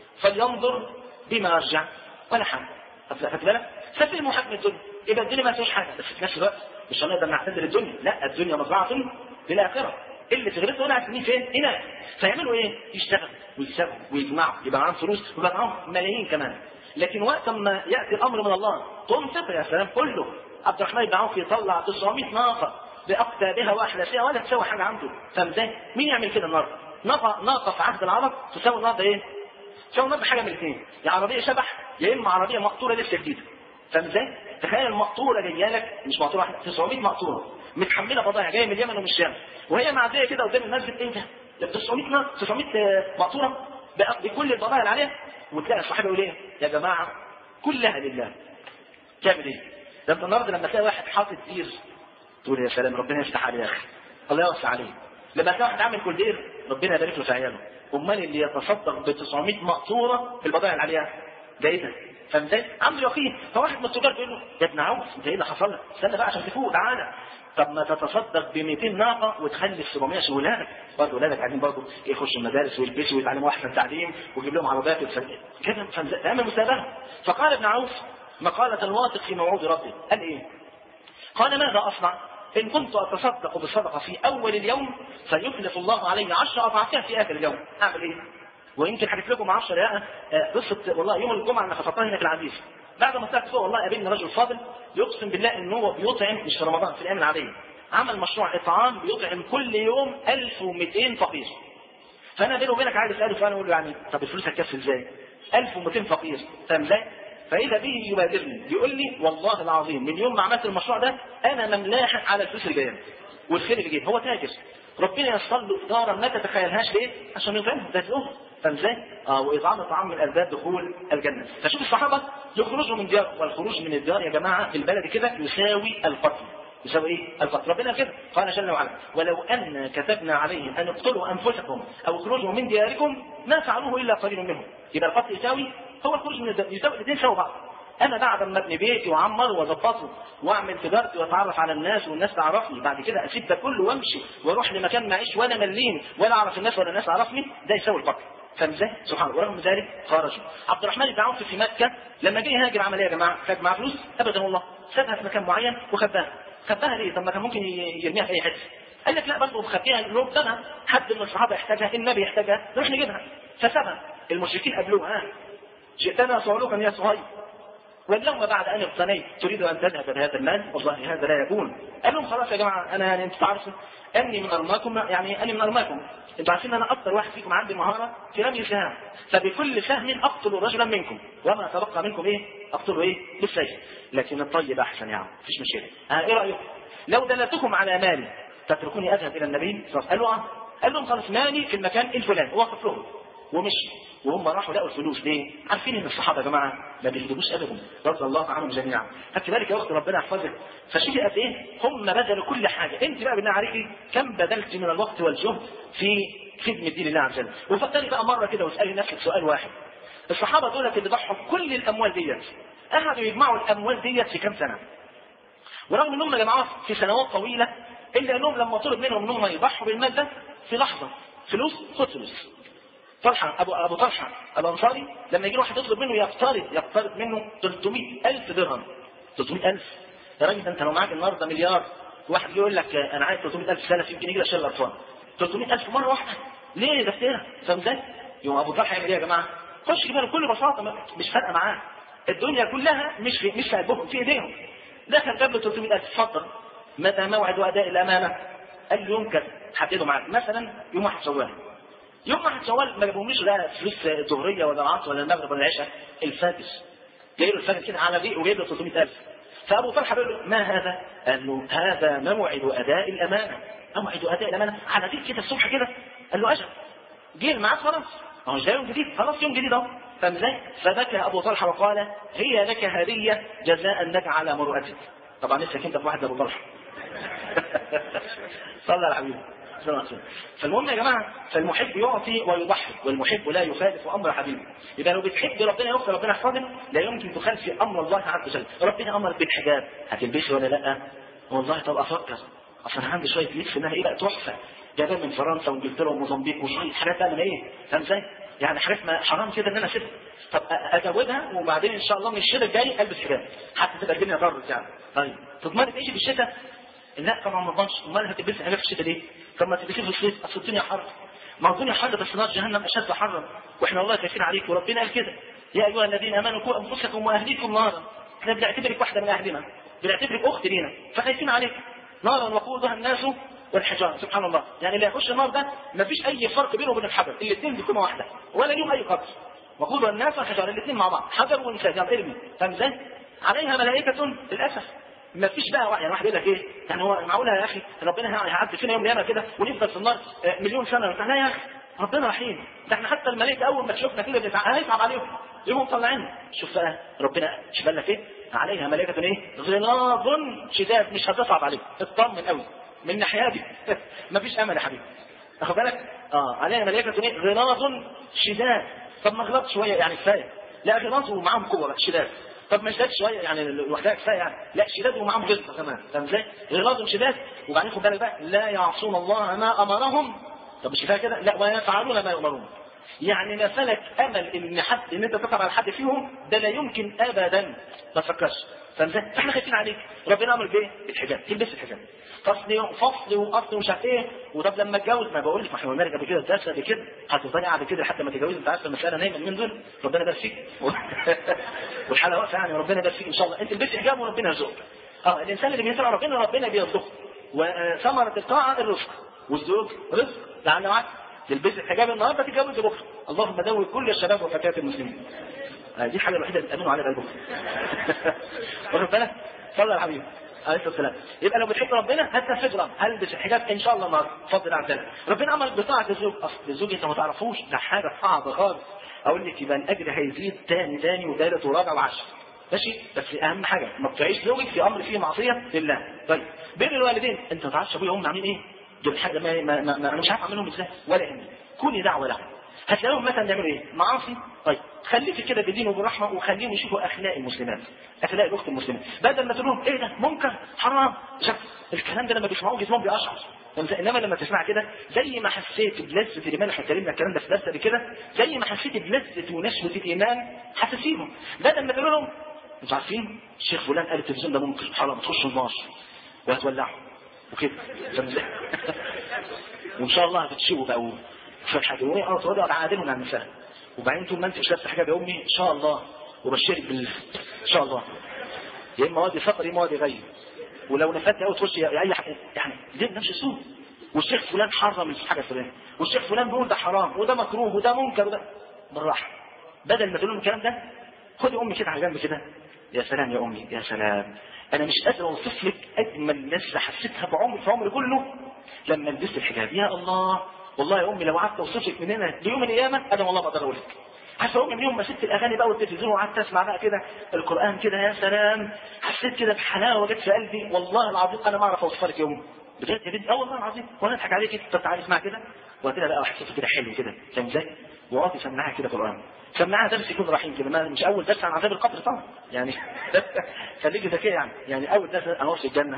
Speaker 1: فلينظر بما يرجع ولا حاجه. خدت بالك؟ ففهموا حجم الدنيا، يبقى الدنيا ما فيهاش حاجه، بس في نفس الوقت مش هنقدر نعتذر الدنيا، لا الدنيا مزرعه للاخره. اللي تغرسه ولا سنين فين؟ هنا. فيعملوا ايه؟ يشتغلوا ويكسبوا ويجمعوا، يبقى معاهم فلوس ويبقى معاهم ملايين كمان. لكن وقت ما ياتي الامر من الله تنفق يا سلام كله. عبد الرحمن بن عوف يطلع تسعمائة ناقه باقتابها واحلاسها ولا تساوي حاجه عنده. فاهم ازاي؟ مين يعمل كده النهارده؟ ناقه ناقه في عهد العرب تساوي النهارده ايه؟ تساوي النهارده حاجه من الاثنين، يا عربيه شبح يا اما عربيه مقطوره لسه جديده. فاهم ازاي؟ تخيل المقطوره جايه لك، مش مقطوره واحده، تسعمائة مقطوره متحمله بضائع جايه من اليمن ومن الشام، وهي معديه كده قدام الناس ايه ده؟ ده تسعمائة ناقه تسعمائة مقطوره بكل البضائع اللي عليها. وتلاقي الصحابه يقول ايه؟ يا جماعه كلها لله. تعمل ايه؟ ده انت النهارده لما تلاقي واحد حاطط دير تقول يا سلام ربنا يفتح عليه يا اخي، الله يوسع عليه. لما تلاقي واحد عامل كل دير ربنا يبارك له في عياله. امال اللي يتصدق ب تسعمائة مقطوره في البضائع اللي عليها ده ايه ده؟ فاهم ازاي؟ عنده يقين. فواحد من التجار بيقول له يا ابن عوف انت ايه اللي حصل لك؟ استنى بقى عشان تفوق تعالى. طب ما تتصدق ب مئتين ناقه وتخلي سبعمائة شغلانك، برضه اولادك قاعدين برضه يخشوا المدارس ويلبسوا ويتعلموا احسن تعليم ويجيب لهم عربيات كده. فاهم مسابقه. فقال ابن عوف مقاله الواثق في موعود ربه. قال ايه؟ قال ماذا اصنع؟ ان كنت اتصدق بالصدقه في اول اليوم فيخلف الله علي عشر اضعافها في اخر اليوم، اعمل ايه؟ ويمكن حكيت لكم عشر دقائق قصه والله يوم الجمعه انا خطبتها هنا في العزيز. بعد ما طلعت فوق والله قابلني رجل فاضل يقسم بالله ان هو بيطعم، مش في رمضان في الايام العاديه، عمل مشروع اطعام بيطعم كل يوم ألف ومئتين فقير. فانا بيني وبينك عايز اساله سؤال اقول له يعني طب الفلوس هتكفي ازاي؟ ألف ومئتين فقير، فاهم ازاي؟ فاذا به يبادرني يقول لي والله العظيم من يوم ما عملت المشروع ده انا مملاحق على الفلوس اللي جايه والخير اللي جاي. هو تاجر ربنا ييسر له اداره ما تتخيلهاش ليه؟ عشان يطعمهم ده الامر. فاهم ازاي؟ اه واطعام الطعام من اسباب دخول الجنه. فشوف الصحابه يخرجوا من ديار، والخروج من الديار يا جماعه في البلد كده يساوي القتل. يساوي ايه؟ القتل. ربنا كده قال جل وعلا ولو ان كتبنا عليهم ان اقتلوا انفسكم او اخرجوا من دياركم ما فعلوه الا قليل منهم. يبقى القتل يساوي هو الخروج من الديار، يساوي الاثنين سوا بعض. انا بعد ما ابني بيتي واعمره واظبطه واعمل تجارتي واتعرف على الناس والناس تعرفني، بعد كده اسيب ده كله وامشي واروح لمكان ما اعيش ولا مليم ولا اعرف الناس ولا الناس تعرفني، ده يساوي القتل. فاهم ازاي؟ سبحان الله. ورغم ذلك خرجوا. عبد الرحمن بن عوف في مكه لما جه يهاجر عمل ايه يا جماعه؟ خد معاه فلوس؟ ابدا والله، سابها في مكان معين وخباها. خباها ليه؟ طب ما كان ممكن يرميها في اي حته. قال لك لا برضه مخبيها ربما حد من الصحابه يحتاجها، النبي يحتاجها، نروح نجيبها. فسابها. المشركين قبلوها ها جئتنا صعلوكا يا صهيب واليوم بعد ان اقتنيت تريد ان تذهب بهذا المال؟ والله هذا لا يكون. قال لهم خلاص يا جماعه انا يعني انتوا تعرفوا اني من ارماكم، يعني اني من ارماكم، انتوا عارفين ان انا اكثر واحد فيكم عندي مهاره في رمي السهام، فبكل سهم اقتل رجلا منكم وما تبقى منكم ايه؟ اقتله ايه؟ بالسيف. لكن الطيب احسن يا عم، مفيش مشكله. ها ايه رايكم؟ لو دلتكم على مالي تتركوني اذهب الى النبي صلى الله عليه وسلم؟ قال لهم خلاص مالي في المكان الفلاني، وقف لهم ومشي. وهم راحوا لقوا الفلوس. ليه؟ عارفين ان الصحابه يا جماعه ما بيكذبوش ابدا رضي الله عنهم جميعا. خدت بالك يا اخت ربنا يحفظك. فشوفي قد ايه هم بذلوا كل حاجه. انت بقى بالله عليكي كم بذلت من الوقت والجهد في خدمه دين الله عز وجل؟ وفكري بقى مره كده واسالي نفسك سؤال واحد. الصحابه دول اللي ضحوا كل الاموال ديت قعدوا يجمعوا الاموال ديت في كام سنه؟ ورغم انهم يا جماعه في سنوات طويله الا انهم لما طلب منهم انهم يضحوا بالمال ده في لحظه، فلوس خد فلوس. طلحه ابو ابو طلحه الانصاري لما يجي واحد يطلب منه يقترض يقترض منه ثلاثمائة ألف درهم. ثلاثمائة ألف يا راجل، انت لو معاك النهارده مليار واحد يقول لك انا عايز ثلاثمائة ألف سلف يمكن يجي اشيل الاطفال. ثلاثمائة ألف مره واحده ليه ده كتير؟ فاهم ازاي؟ يوم ابو طلحه يعمل ايه يا جماعه؟ خش كده بكل بساطه، مش فارقه معاه، الدنيا كلها مش في مش في قلبهم، في ايديهم. دخل جاب له ثلاثمائة ألف، اتفضل متى موعد واداء الامانه؟ قال له يوم كذا، حدده معاك مثلا يوم واحد شوال. يوم واحد شوال ما جابهمليش بقى فلوس الظهريه ولا العصر ولا المغرب ولا العشاء، الفجر جاي له الفجر كده على ريق وجايب له ثلاثمائة ألف. فابو طلحه بيقول له ما هذا؟ قال له هذا موعد اداء الامانه. موعد اداء الامانه على ريق كده الصبح كده. قال له اجل جه الميعاد خلاص، ما هو جاي يوم جديد، خلاص يوم جديد اهو. فاهم ازاي؟ فبكى ابو طلحه وقال هي لك هديه جزاء لك على مروءتك. طبعا نفسك انت في واحد ابو طلحه. صلى على حبيبي. فالمهم يا جماعه، فالمحب يعطي ويضحي، والمحب لا يخالف امر حبيبه. يبقى لو بتحب ربنا يغفر ربنا يحفظك، لا يمكن تخالف امر الله عز وجل. ربنا امر بالحجاب، هتلبسي ولا لا؟ والله طب افكر، اصل انا عندي شويه لبس انها ايه بقى تحفه، جايبها من فرنسا وانجلترا وموزمبيق وشويه حاجات بقى ايه، فاهم ازاي؟ يعني حاجات ما حرام كده ان انا اسيبها. طب ازودها وبعدين ان شاء الله من الشتاء الجاي البس حجاب حتى تبقى الدنيا ضرت يعني. طيب تضمني تعيشي في الشتاء؟ لا طبعا ما اضمنش. امال هتلبسي حاجات في الشتاء ليه؟ طب ما تلبسي في الصيف، اصل الدنيا حر. ما الدنيا حر بس نار جهنم اشد حرا، واحنا والله خايفين عليك، وربنا قال كده يا ايها الذين امنوا قوا انفسكم واهليكم نارا. احنا بنعتبرك واحده من اهلنا، بنعتبرك اخت لينا، فخايفين عليك. نارا وقودها الناس والحجاره. سبحان الله، يعني اللي يخش النار ده ما فيش اي فرق بينه وبين الحجر، الاثنين بيكونوا واحده ولا ليهم اي قدر. وقودها الناس والحجاره الاثنين مع بعض، حجر وانسان يعني ارمي. فاهم ازاي؟ عليها ملائكه للاسف. ما فيش بقى واحد يعني واحد يقول لك ايه؟ يعني هو معقولها يا اخي ربنا هيعدي فينا يوم القيامه كده ونفضل في النار مليون سنه؟ لا يا اخي ربنا رحيم، ده احنا حتى الملائكه اول ما تشوفنا كده بنتعب، هيصعب عليهم يقوموا مطلعين. شوف بقى ربنا شوف لك ايه؟ عليها ملائكه ايه؟ غلاظ شداد، مش هتصعب عليك، اطمن قوي من ناحيه دي. مفيش امل يا حبيبي، واخد بالك؟ اه عليها ملائكه ايه؟ غلاظ شداد. طب ما غلط شويه يعني كفايه؟ لا غلاظ ومعاهم قوه بقى شداد. طب ما شداد شويه يعني لوحدها كفايه يعني؟ لا شداد ومعاهم غلظه كمان. فاهم ازاي؟ غلاظ شداد. وبعدين خد بالك بقى لا يعصون الله ما امرهم. طب مش كفايه كده؟ لا ويفعلون ما يؤمرون. يعني ما فلك امل ان حد ان انت تقع على حد فيهم، ده لا يمكن ابدا، ما تفكرش. فاهم ازاي؟ احنا خايفين عليك، ربنا امر بايه؟ بالحجاب، تلبس الحجاب. فصل فصل واصل ومش عارف ايه. وطب لما اتجوز، ما بقول لك ما احنا قلنا لك قبل كده درس قبل كده، هتفضلي قاعده كده لحد ما تتجوزي. انت عارفه المساله نايمه من دول، ربنا يبارك فيك. والحاله واقفه يعني، ربنا يبارك فيك ان شاء الله. انت البسي حجاب وربنا يرزقك. اه الانسان اللي بيسمع ربنا ربنا بيرزقه، وثمره الطاعه الرزق، والزوج رزق. لعل وعد تلبسي الحجاب النهارده تتجوزي بكره. اللهم داوي كل الشباب وفتيات المسلمين. آه دي الحاجه الوحيده اللي تامنوا عليها بقى بكره. واخد بالك؟ صلى على الحبيب عليه الصلاه والسلام. يبقى لو بتحب ربنا هتنفذ، هلبس الحجاب ان شاء الله النهارده بفضل الله عز وجل. ربنا امرك بطاعه الزوج. اصل الزوج انت ما تعرفوش، ده حاجه صعبه خالص. اقول لك يبقى الاجر هيزيد تاني تاني وثالث ورابع وعشر. ماشي؟ بس اهم حاجه ما تطيعيش زوجك في امر فيه معصيه لله. طيب بين الوالدين، انت ما تعرفش ابويا وامي عاملين ايه؟ دول حاجه ما, ما, ما, ما انا مش عارف اعملهم ازاي ولا يهمني. كوني دعوه لهم. هتلاقيهم مثلا بيعملوا ايه؟ معاصي. طيب خليك كده بدين وبرحمه، وخليهم يشوفوا اخلاق المسلمات، اخلاق الاخت المسلمه، بدل ما تقول لهم ايه ده منكر حرام. شوف الكلام ده لما بيسمعوه جسمهم بيقشعر. انما لما تسمع كده زي ما حسيت بلذه الايمان، احنا اتكلمنا الكلام ده في درس قبل كده، زي ما حسيت بلذه ونشوه الايمان حسسيهم. بدل ما تقول لهم انتوا عارفين الشيخ فلان قال التلفزيون ده منكر حرام، تخشوا النار وهتولعوا وكده. وان شاء الله هتتشووا بقى في الحاجه وايه اه تقعدوا تعادلهم عن النساء. وبعدين طول ما انت مش لابسه حجاب يا امي ان شاء الله وبشرك بالله ان شاء الله، يا اما وادي فقر يا اما وادي غير. ولو نفدت قوي تخش اي حاجه يعني دي نفس السوق. والشيخ فلان حرم الحاجه الفلانيه، والشيخ فلان بيقول ده حرام وده مكروه وده منكر وده. بالراحه، بدل ما تقول لهم الكلام ده خدي امي كده على جنب كده. يا سلام يا امي يا سلام، انا مش قادر اوصف لك اجمل لذه حسيتها بعمري في عمري كله لما لبست الحجاب. يا الله والله يا امي لو قعدت اوصف لك من هنا ليوم القيامه انا والله ما اقدر اقول لك. عارفه يا امي من يوم ما سبت الاغاني بقى والتلفزيون وقعدت اسمع بقى كده القران كده، يا سلام حسيت كده بحلاوه جت في قلبي. والله العظيم انا ما اعرف اوصف لك يا امي بجد يا بنتي. اه والله العظيم وانا اضحك عليك. طب تعالي اسمع كده وهتلاقي بقى حسيت كده حلو كده. فاهم ازاي؟
Speaker 2: وقاطي سماعها كده قرآن، سماعها درس يكون رحيم كده، مش أول درس عن عذاب القبر طبعا يعني خليك ذكية يعني، يعني أول درس عن وصف الجنة،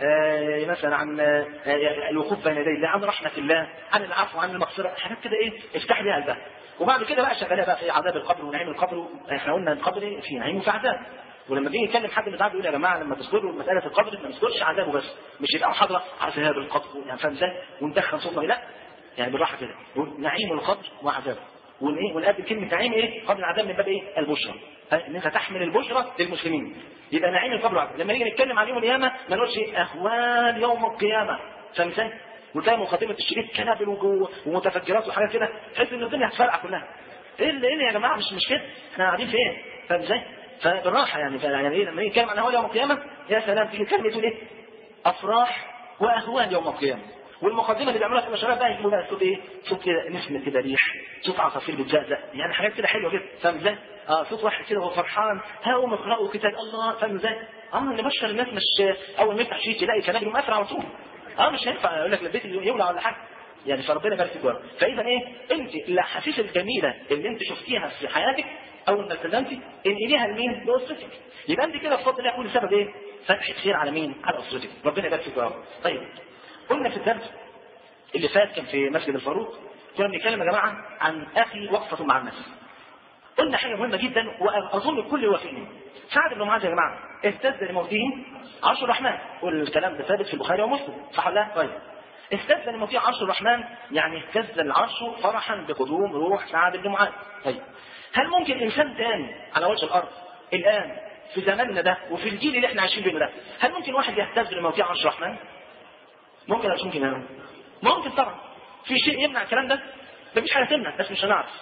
Speaker 2: آه مثلا عن آه الوقوف بين يدي الله، عن رحمة الله، عن العفو، عن المغفرة، حاجات كده إيه افتح لي قلبها. وبعد كده بقى شغالها بقى في عذاب القبر ونعيم القبر. احنا قلنا القبر في نعيم وفي عذاب، ولما بيجي يتكلم حد من العباد يقول يا جماعه لما تذكروا مساله القبر ما نذكرش عذابه بس، مش يبقى محاضره عذاب القبر يعني فاهم ازاي وندخل صوتنا، لا يعني بالراحه كده نقول نعيم القبر وعذابه، ونقول ونقابل كلمه نعيم ايه قبل العذاب من باب ايه البشرى، ان انت تحمل البشرى للمسلمين، يبقى نعيم القبر وعذاب. لما نيجي نتكلم عن يوم القيامه ما نقولش اهوال يوم القيامه فاهم ازاي، وتلاقي مخاطبه الشريف كنابل ومتفجرات وحاجات كده تحس ان الدنيا هتفرقع كلها. ايه اللي ايه يا جماعه مش مش كده، احنا قاعدين فين فاهم ازاي؟ فبالراحه يعني يعني ايه لما يتكلم عن اهوال يوم القيامه يا سلام تيجي كلمه تقول ايه؟ افراح واهوال يوم القيامه. والمقدمه اللي بيعملوها في المشاريع بقى يجيبوا بقى صوت ايه؟ صوت كده نسمه كده ريح، صوت عصافير بتزقزق، يعني حاجات كده حلوه كده فاهم ازاي؟ اه صوت واحد كده وهو فرحان هاقوم اقرأوا كتاب الله فاهم ازاي؟ اه اللي بشر الناس مش اول ما يفتح شيء يلاقي كلام مقفل على طول. اه مش هينفع يقول لك البيت يولع ولا حاجه. يعني فربنا يبارك فيك. فاذا ايه؟ انت الاحاسيس الجميله اللي انت شفتيها في حياتك اول ما التزمتي انقليها لمين؟ لاسرتك. يبقى انت كده بفضل الله يكون سبب ايه؟ فتح خير على مين؟ على اسرتك. ربنا يبارك فيك يا رب. طيب قلنا في الدرس اللي فات كان في مسجد الفاروق كنا بنتكلم يا جماعه عن اخي وقفه مع النفس. قلنا حاجه مهمه جدا واظن الكل يوافقني. سعد بن معاذ يا جماعه اهتز لموته عرش الرحمن، والكلام ده ثابت في البخاري ومسلم صح ولا لا؟ طيب اهتز لموته عرش الرحمن يعني اهتز العرش فرحا بقدوم روح سعد بن معاذ. طيب هل ممكن انسان تاني على وجه الارض الان في زماننا ده وفي الجيل اللي احنا عايشين فيه ده هل ممكن واحد يهتز لموته عرش الرحمن؟ ممكن ولا مش ممكن؟ يعني ممكن طبعا. في شيء يمنع الكلام ده؟ مفيش حاجه تمنع بس مش هنعرف.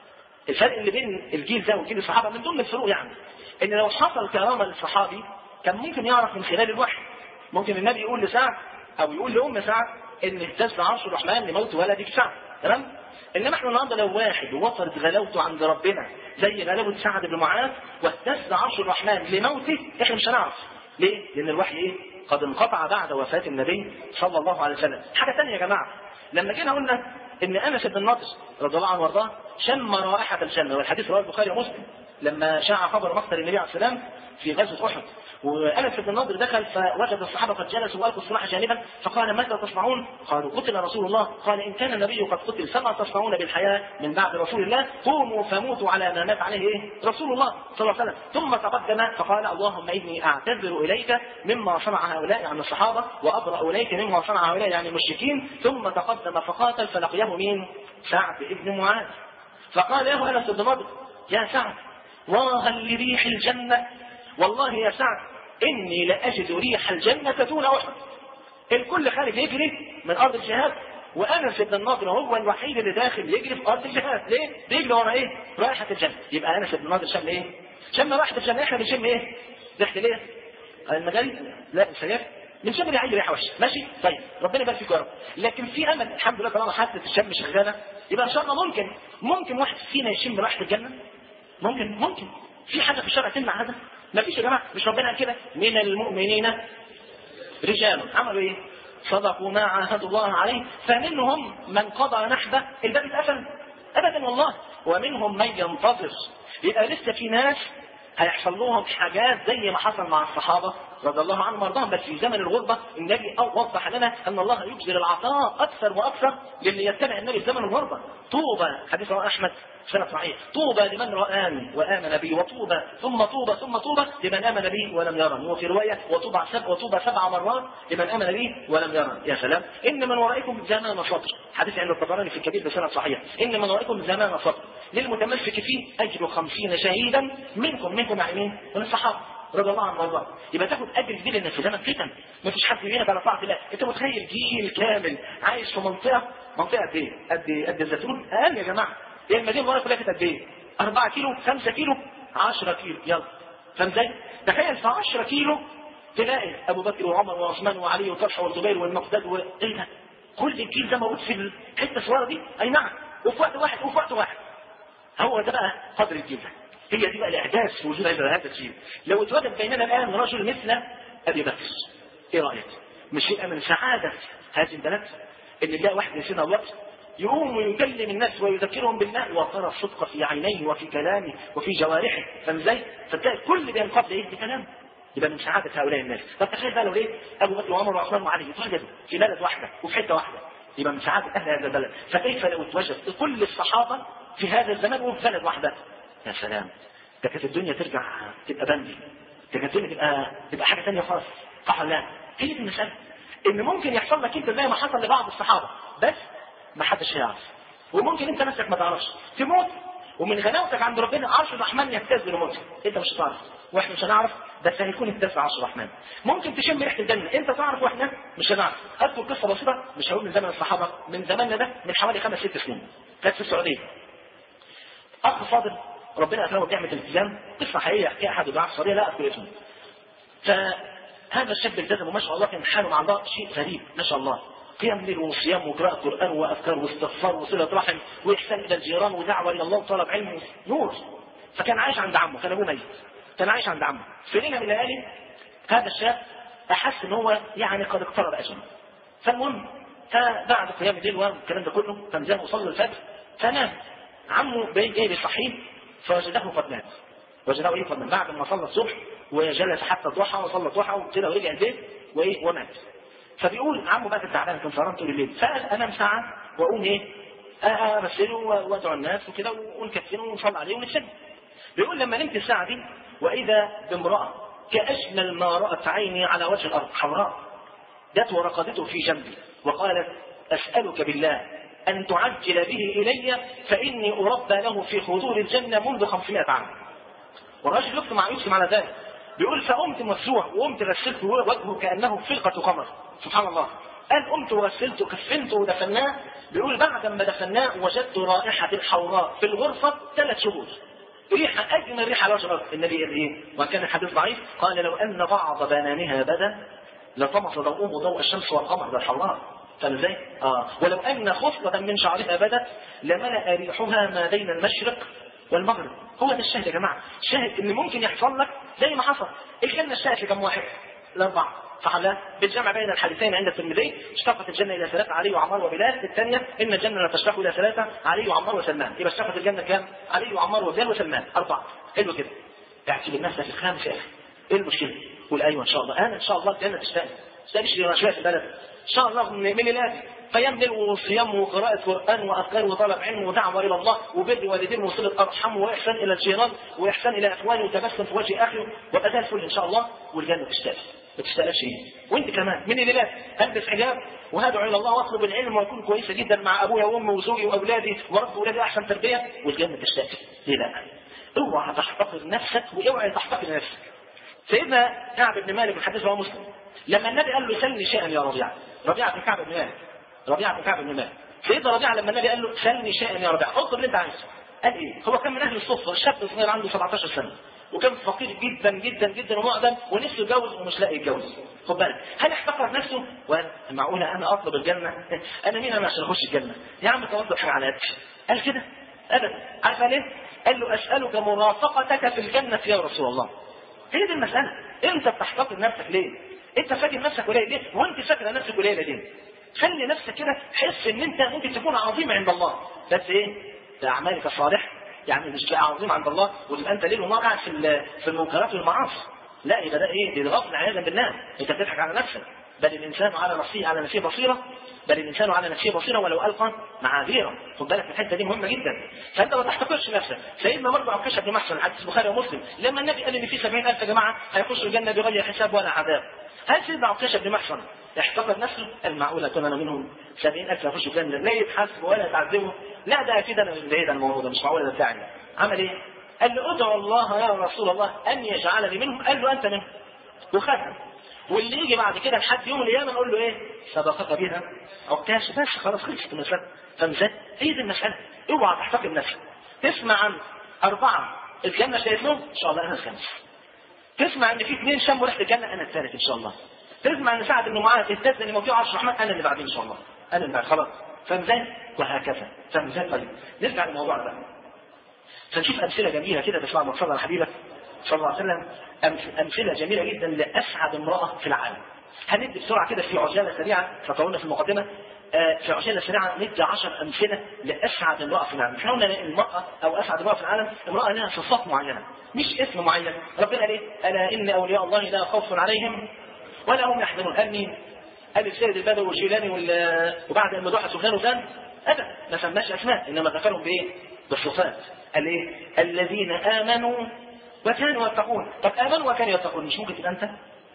Speaker 2: الفرق اللي بين الجيل ده وجيل الصحابه من ضمن الفروق يعني ان لو حصل كرامه للصحابي كان ممكن يعرف من خلال الوحي. ممكن النبي يقول لسعد او يقول لام سعد ان اهتز عرش الرحمن لموت ولدك سعد، تمام؟ انما احنا النهارده لو واحد وصلت غلاوته عند ربنا زي غلاوه سعد بن معاذ واهتز عرش الرحمن لموته احنا مش هنعرف. ليه؟ لان الوحي ايه؟ قد انقطع بعد وفاه النبي صلى الله عليه وسلم. حاجه ثانيه يا جماعه لما جينا قلنا ان انس بن النضر رضي الله عنه وارضاه شم رائحه الجنه، والحديث رواه البخاري ومسلم لما شاع خبر مقتل النبي عليه السلام في غزوه احد، وانس بن النضر دخل فوجد الصحابه قد جلسوا والقوا السلاح جانبا فقال ماذا تصنعون؟ قالوا قتل رسول الله. قال ان كان النبي قد قتل فما تصنعون بالحياه من بعد رسول الله؟ قوموا فموتوا على ما مات عليه ايه؟ رسول الله صلى الله عليه وسلم. ثم تقدم فقال اللهم اني اعتذر اليك مما صنع هؤلاء يعني الصحابه وابرا اليك مما صنع هؤلاء يعني المشركين. ثم تقدم فقاتل فلقيه مين؟ سعد بن معاذ. فقال له انس بن النضر يا سعد واها لريح الجنه والله يا سعد اني لاجد ريح الجنه دون احد. الكل خارج يجري من ارض الجهاد وانس بن النضر هو الوحيد اللي داخل يجري في ارض الجهاد. ليه؟ بيجري ورا ايه؟ رائحه الجنه. يبقى انس بن النضر شم ايه؟ شم رائحه الجنه. احنا بنشم ايه؟ ريحه الايه؟ المجال؟ لا السياف بنشم ريحه ريحه وحشه ماشي؟ طيب ربنا يبارك فيك يا رب. لكن في امل الحمد لله طالما حاسه الشم شغاله يبقى ان شاء الله ممكن ممكن واحد فينا يشم رائحه الجنه. ممكن ممكن في حاجه في الشرع تمنع هذا؟ ما فيش يا جماعه. مش ربنا قال كده من المؤمنين رجال عملوا ايه؟ صدقوا ما عاهدوا الله عليه فمنهم من قضى نحبه الباب اتقفل ابدا والله ومنهم من ينتظر. يبقى لسه في ناس هيحصل لهم حاجات زي ما حصل مع الصحابه رضي الله عنهم وارضاهم بس في زمن الغربه. النبي وضح لنا ان الله يجزل العطاء اكثر واكثر للي يتبع النبي في زمن الغربه. طوبى حديث رواه احمد سنة صحيح طوبى لمن رآني وآمن بي وطوبى ثم طوبى ثم طوبى لمن آمن بي ولم يرني. وفي رواية وطوبى سبع وطوبى سبع مرات لمن آمن بي ولم يرني. يا سلام. إن من ورائكم زمان سطر حديث عند الطبراني في الكبير بسنة صحيح إن من ورائكم زمان سطر للمتمسك فيه أجر خمسين شهيدا منكم منكم يعني مين؟ من الصحابة رضي الله عنهم وارضاهم. يبقى تاخد اجر كبير لان في زمن فتن ما فيش حد فينا على طاعه الله. انت متخيل جيل كامل عايش في منطقه منطقه قد ايه؟ قد قد الزيتون اقل يا جماعه. هي المدينه ورا كلها قد ايه؟ أربعة كيلو خمسة كيلو عشرة كيلو يلا فاهم ازاي؟ تخيل في عشرة كيلو تلاقي ابو بكر وعمر وعثمان وعلي وطلحه والزبير والمقداد و ايه ده؟ كل الجيل ده موجود في الحته الصغيره دي. اي نعم وفي وقت واحد وفي وقت واحد. هو ده بقى قدر الجيل ده. هي دي بقى الاعجاز في وجود هذا الجيل. لو اتوجد بيننا الان رجل مثل ابي بكر ايه رايك؟ مش يبقى من سعاده هذه البلد ان نلاقي واحد يسينا الوقت يقوم ويكلم الناس ويذكرهم بالله، وترى الصدق في عينيه وفي كلامه وفي جوارحه. فاهم ازاي؟ فتلاقي كل بينقض ايه بكلام. يبقى من سعاده هؤلاء الناس. طب تخيل بقى لو ايه ابو بكر وعمر وعثمان وعلي يتوجدوا في بلد واحده وفي حته واحده، يبقى من سعاده اهل هذا البلد. فكيف لو اتوجد كل الصحابه في هذا الزمان وفي بلد واحده؟ يا سلام، ده كانت الدنيا ترجع تبقى بندي، ده كانت الدنيا تبقى تبقى حاجه ثانيه خالص. صح ولا لا؟ هي دي المساله، ان ممكن يحصل لك انت زي ما حصل لبعض الصحابه، بس ما حدش هيعرف. وممكن انت نفسك ما تعرفش تموت، ومن غلاوتك عند ربنا عرش الرحمن يهتز لموتك، انت مش هتعرف واحنا مش هنعرف، بس هيكون اهتز عرش الرحمن. ممكن تشم ريحه الجنه، انت تعرف واحنا مش هنعرف. اذكر قصه بسيطه، مش هقول من زمن الصحابه، من زماننا ده، من حوالي خمس ست سنين، كانت في السعوديه. اخ فاضل ربنا اكرمه بنعمه الالتزام، قصه حقيقيه يحكيها احد الدعاة في السعوديه لا اذكر اسمه. فهذا الشاب التزم وما شاء الله كان حاله مع الله شيء غريب ما شاء الله، قيام ليل وصيام وقراءة قرآن وأذكار واستغفار وصلة رحم وإحسان إلى الجيران ودعوة إلى الله وطلب علم نور. فكان عايش عند عمه، كان أبوه ميت، كان عايش عند عمه. في ليلة من الليالي هذا الشاب أحس إن هو يعني قد اقترب أجله. فالمهم فبعد قيام الليل والكلام ده كله فنزل وصلى الفجر فنام. عمه بين إيه بيصحيه فوجده قد مات. وجده إيه قد مات بعد ما صلى الصبح وجلس حتى الضحى وصلى الضحى وكده ورجع البيت وإيه ومات. فبيقول عمه بقى تعبان كان سهران طول الليل، فقال انام ساعه واقوم ايه ارسله وادعو الناس وكده ونكفنه ونصلي عليه ونتسجد. بيقول لما نمت الساعه دي واذا بامراه كاجمل ما رات عيني على وجه الارض، حمراء، جت ورقدته في جنبي وقالت اسالك بالله ان تعجل به الي فاني اربى له في حضور الجنه منذ خمسمائة عام. والراجل يكتب مع يكتب على ذلك. بيقول فقمت مفزوع وقمت غسلت وجهه كانه فرقه قمر. سبحان الله. قال قمت وغسلته وكفنته ودفناه. بيقول بعد ما دفناه وجدت رائحه الحوراء في الغرفه ثلاث شهور، ريحه اجمل ريحه على وجه الارض. النبي قال ايه؟ وكان الحديث ضعيف، قال لو ان بعض بنانها بدا لطمس ضوءه ضوء الشمس والقمر. ده الحوراء. فاهم ازاي؟ اه ولو ان خصله من شعرها بدت لملأ ريحها ما بين المشرق والمغرب. هو ده الشاهد يا جماعه، الشاهد ان ممكن يحصل لك زي ما حصل. الجنه اشتقت لكم واحد؟ الاربعه. صح لا؟ بالجمع بين الحديثين عند الترمذي اشتقت الجنه الى ثلاثه علي وعمار وبلال. الثانيه ان الجنه لا تشتق الى ثلاثه علي وعمار وسلمان. يبقى اشتقت الجنه كام؟ علي وعمار وبلال وسلمان، اربعه. حلو كده. تعتبر نفسك الخامس يا اخي. ايه المشكله؟ قول ايوه ان شاء الله انا ان شاء الله الجنه تشتاق. تشتاقش لي شويه في البلد. ان شاء الله من الالهي قيام ليل وصيام وقراءة قرآن وأذكار وطلب علم ودعوة إلى الله وبر والدين وصلة أرحام وإحسان إلى الجيران وإحسان إلى إخواني وتبسم في وجه أخي وأبقى زي الفل إن شاء الله والجنة تشتاق. ما تشتاقش إيه؟ وأنت كمان من الليلات ألبس حجاب وهدعو إلى الله وأطلب العلم وأكون كويسة جدا مع أبويا وأمي وزوجي وأولادي وأربي أولادي أحسن تربية والجنة تشتاق. ليه لا؟ اوعى تحتقر نفسك واوعى تحتقر نفسك. سيدنا كعب بن مالك الحديث رواه مسلم لما النبي قال له سلني شيئا يا ربيعة. ربيعة بن كعب بن مالك ربيعة بن كعب بن مالك. سيدنا ربيعة لما النبي قال له سلني شيئا يا ربيعة اطلب اللي انت عايزه. قال ايه؟ هو كان من اهل الصفة، شاب صغير عنده سبعتاشر سنة وكان فقير جدا جدا جدا ومعدم ونفسه يتجوز ومش لاقي يتجوز. خد بالك، هل احتقر نفسه؟ ومعقولة انا اطلب الجنة؟ انا مين انا عشان اخش الجنة؟ يا عم توضح حاجة على قدك. قال كده؟ ابدا. عارف ليه؟ قال له اسالك مرافقتك في الجنة يا رسول الله. هي دي المسألة. انت بتحتقر نفسك ليه؟ انت فاكر نفسك قليل ليه؟ وانت فاكره نفسك قليله ليه؟ خلي نفسك كده حس ان انت ممكن تكون عظيم عند الله، بس ايه؟ باعمالك الصالحه. يعني مش تبقى عظيم عند الله وتبقى انت ليل ونهار قاعد في في المنكرات والمعاصي. لا، يبقى ده ايه؟ ده غفل عياذا بالله. انت بتضحك على نفسك. بل الانسان على نفسه على نفسه بصيره بل الانسان على نفسه بصيره ولو القى معاذيره. خد بالك الحته دي مهمه جدا. فانت ما تحتقرش نفسك. سيدنا برضه عكاشه بن محصن حديث البخاري ومسلم لما النبي قال ان في سبعين ألف يا جماعه هيخشوا الجنه بغير حساب ولا عذاب. هل سيدنا عكاشه بن محصن احتقر نفسه؟ المعقوله كان انا منهم سبعين ألف يخشوا الجنه لا يتحاسبوا ولا يتعذبوا؟ لا، ده اكيد انا من بعيد عن الموضوع ده، مش معقوله ده بتاعي. عمل ايه؟ قال له ادعو الله يا رسول الله ان يجعلني منهم. قال له انت منهم وخدها. واللي يجي بعد كده لحد يوم القيامه نقول له ايه؟ سبقك بها عكاش. بس خلاص خلصت المساله. فمثال هي دي المساله. اوعى تحتقر نفسك. تسمع عن اربعه الجنه شايف لهم ان شاء الله انا الخامس. تسمع ان في اثنين شموا ريحه الجنه انا الثالث ان شاء الله. تسمع ان سعد بن معاذ اهتز ان موضوع عرش الرحمن انا اللي بعدين ان شاء الله. انا اللي بعد خلاص. فمثال وهكذا. فمثال. طيب نرجع للموضوع ده. فنشوف امثله جميله كده تسمع من صلى على حبيبك صلى الله عليه وسلم. أمثلة جميلة جدا لأسعد امرأة في العالم. هندي بسرعة كده في عجالة سريعة فطولنا في المقدمة. آه في عجاله سريعه ندي عشر امثله لاسعد امراه في العالم. احنا قلنا المراه او اسعد امراه في العالم امراه لها صفات معينه مش اسم معين. ربنا قال ايه؟ الا ان اولياء الله لا خوف عليهم ولا هم يحزنون. قال مين؟ قال السيد البدوي والجيلاني وبعد المدوحه سفيان وفلان ابدا ما سماش اسماء انما ذكرهم بايه؟ بالصفات. قال ايه؟ الذين امنوا وكانوا يتقون. طب امنوا وكانوا يتقون مش ممكن تبقى انت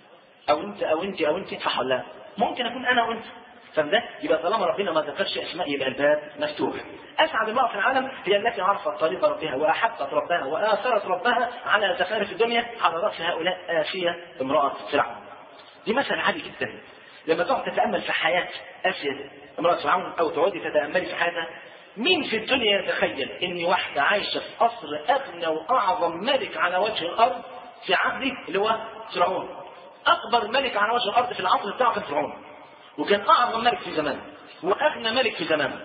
Speaker 2: او انت او انت او انت صح ولا لا؟ ممكن اكون انا وانت. فده يبقى طالما ربنا ما ذكرش اسماء يبقى الباب مفتوح. اسعد امراه في العالم هي التي عرفت طريق ربها واحبت ربها واثرت ربها على زخارف الدنيا. على راس هؤلاء اسيه امراه فرعون. دي مثل عالي جدا. لما تقعد تتامل في حياه اسيه امراه فرعون او تقعدي تتاملي في حياتها، مين في الدنيا يتخيل ان واحده عايشه في قصر اغنى واعظم ملك على وجه الارض في عهده اللي هو فرعون. اكبر ملك على وجه الارض في العصر بتاعه كان فرعون، وكان اعظم ملك في زمانه واغنى ملك في زمانه.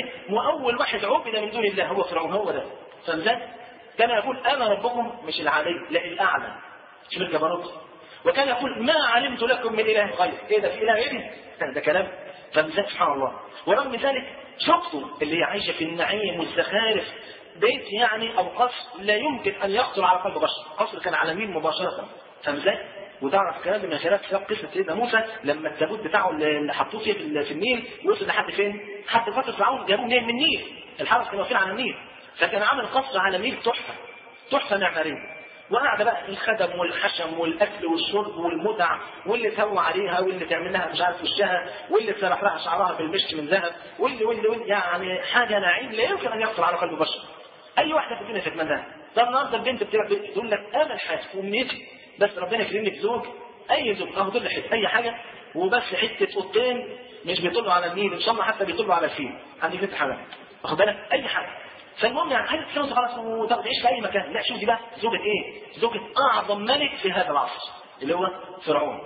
Speaker 2: واول واحد عبد من دون الله هو فرعون. هو ده فازاي كان يقول انا ربكم مش العلي لا الاعلى. شوف الجبروت. وكان يقول ما علمت لكم من اله غير. ايه ده في اله غيري؟ ده كلام. فازاي سبحان الله. ورغم ذلك شخصه اللي هي عايشه في النعيم والزخارف بيت يعني او قصر لا يمكن ان يخطر على قلب بشر. قصر كان على مين مباشره. فازاي وتعرف الكلام من خلال كتاب قصه سيدنا موسى لما التابوت بتاعه اللي حطوه فيه في النيل وصل لحد فين؟ حتى فتره فرعون جابوه منين؟ من النيل. الحرس كانوا واقفين على النيل. فكان عامل قصر على النيل تحفه تحفه معماريه. وقاعده بقى الخدم والحشم والاكل والشرب والمتع واللي تهوى عليها واللي تعمل لها مش عارف وشها واللي تسرح لها شعرها بالمشط من ذهب واللي واللي واللي يعني حاجه نعيم لا يمكن ان يخطر على قلب بشر. اي واحده في الدنيا تتمناها. ده النهارده البنت بتاعت تقول لك امل حياتي وامنيتي بس ربنا يكرمني بزوج. اي زوج اهو دول حته اي حاجه وبس حته اوضتين مش بيطلوا على النيل ان شاء الله حتى بيطلوا على الفيل. عندي بنت حاجه واخد بالك اي حاجه. فالمهم يعني عايز تتجوز خلاص وتعيش في اي مكان. لا شوف دي بقى زوجة ايه؟ زوجة اعظم ملك في هذا العصر اللي هو فرعون.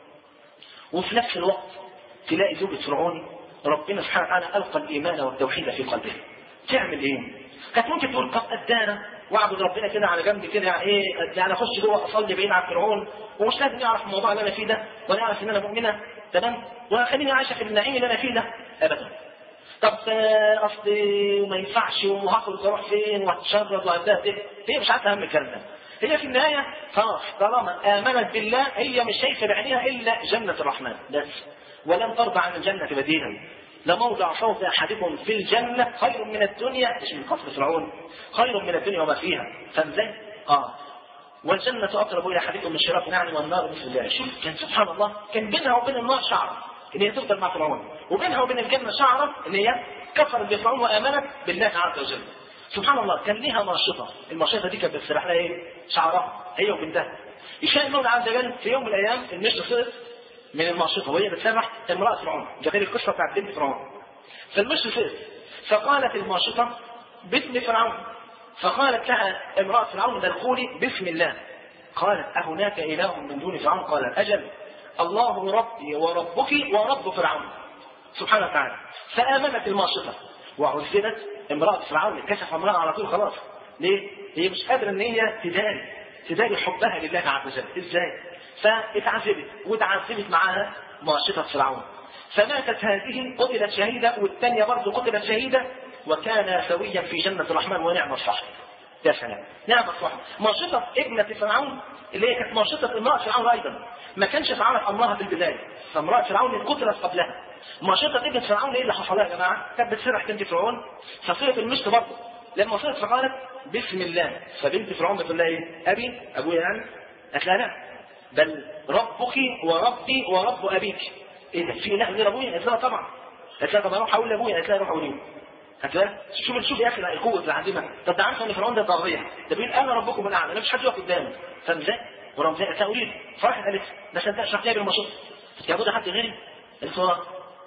Speaker 2: وفي نفس الوقت تلاقي زوجة فرعون ربنا سبحانه وتعالى القى الايمان والتوحيد في قلبها. تعمل ايه؟ كانت ممكن تقول طب ادانا واعبد ربنا كده على جنب كده يعني ايه يعني اخش جوه اصلي بعيد عن فرعون ومش لازم يعرف الموضوع اللي انا فيه ده ولا يعرف ان انا مؤمنه تمام وخليني عايشه في النعيم اللي انا فيه ده ابدا. طب اصلي وما ينفعش وهخرج اروح فين وهتشرد وهتبهدل ايه؟ هي مش عارفه اهم الكلام ده. هي في النهايه خلاص طالما امنت بالله هي مش شايفه بعينيها الا جنه الرحمن بس. ولن ترضى عن الجنه بديلا. لموضع صوت احدكم في الجنه خير من الدنيا مش من قصر فرعون خير من الدنيا وما فيها. فازاي؟ اه والجنه اقرب الى احدكم من شراك نعل والنار مثل ذلك. شوف كان سبحان الله كان بينها وبين النار شعره ان هي تفضل مع فرعون وبينها وبين الجنه شعره ان هي كفرت بفرعون وامنت بالله عز وجل. سبحان الله كان ليها ناشطه. الناشطه دي كانت بتسرح لها ايه؟ شعرها هي وبنتها. يشاء المولى عز وجل في يوم من الايام المشط صرت من الناشطه وهي بتسرح امراه فرعون. ده غير القصه بتاعت بنت فرعون. فالمشط صرت فقالت الناشطه باسم فرعون. فقالت لها امراه فرعون دخولي باسم الله. قالت اهناك اله من دون فرعون؟ قالت اجل الله ربي وربك ورب فرعون سبحانه وتعالى. فآمنت الماشطة وعزلت امرأة فرعون. كشف امرأة على طول خلاص. ليه؟ هي مش قادرة ان هي تداري تداري حبها لله عز وجل. ازاي؟ فاتعذبت واتعذبت معاها ماشطة فرعون. فماتت هذه قتلت شهيدة والثانية برضه قتلت شهيدة وكان سويا في جنة الرحمن ونعم الصاحب. يا سلام نعم الصاحب. ماشطة ابنة فرعون اللي هي كانت ماشطة امرأة فرعون ايضا ما كانش تعرف امرها في البدايه. فامراه فرعون قتلت قبلها. ماشطه ابنه فرعون ايه اللي حصل لها يا جماعه؟ كانت بتسرح بنت فرعون فصيرت المشط برضه. لما صيرت فقالت بسم الله. فبنت فرعون بتقول لها ايه؟ ابي ابويا يعني؟ قالت لها لا بل ربك وربي ورب ابيك. ايه ده في اله غير ابويا؟ قالت لها طبعا. قالت لها طب اروح اقول لابويا. قالت لها روح قولي له. قالت لها شوف شوف يا اخي القوه اللي عندنا. طب ده عارفه ان فرعون ده طاغيه ده بيقول انا ربكم الاعلى انا مش حد يقف قدامي. فاهم ازاي؟ ورمزيه قالت لها قولي له. فراحت قالت ما صدقش راح جايب المشط. يا ابو ده حد غيري؟ قالت له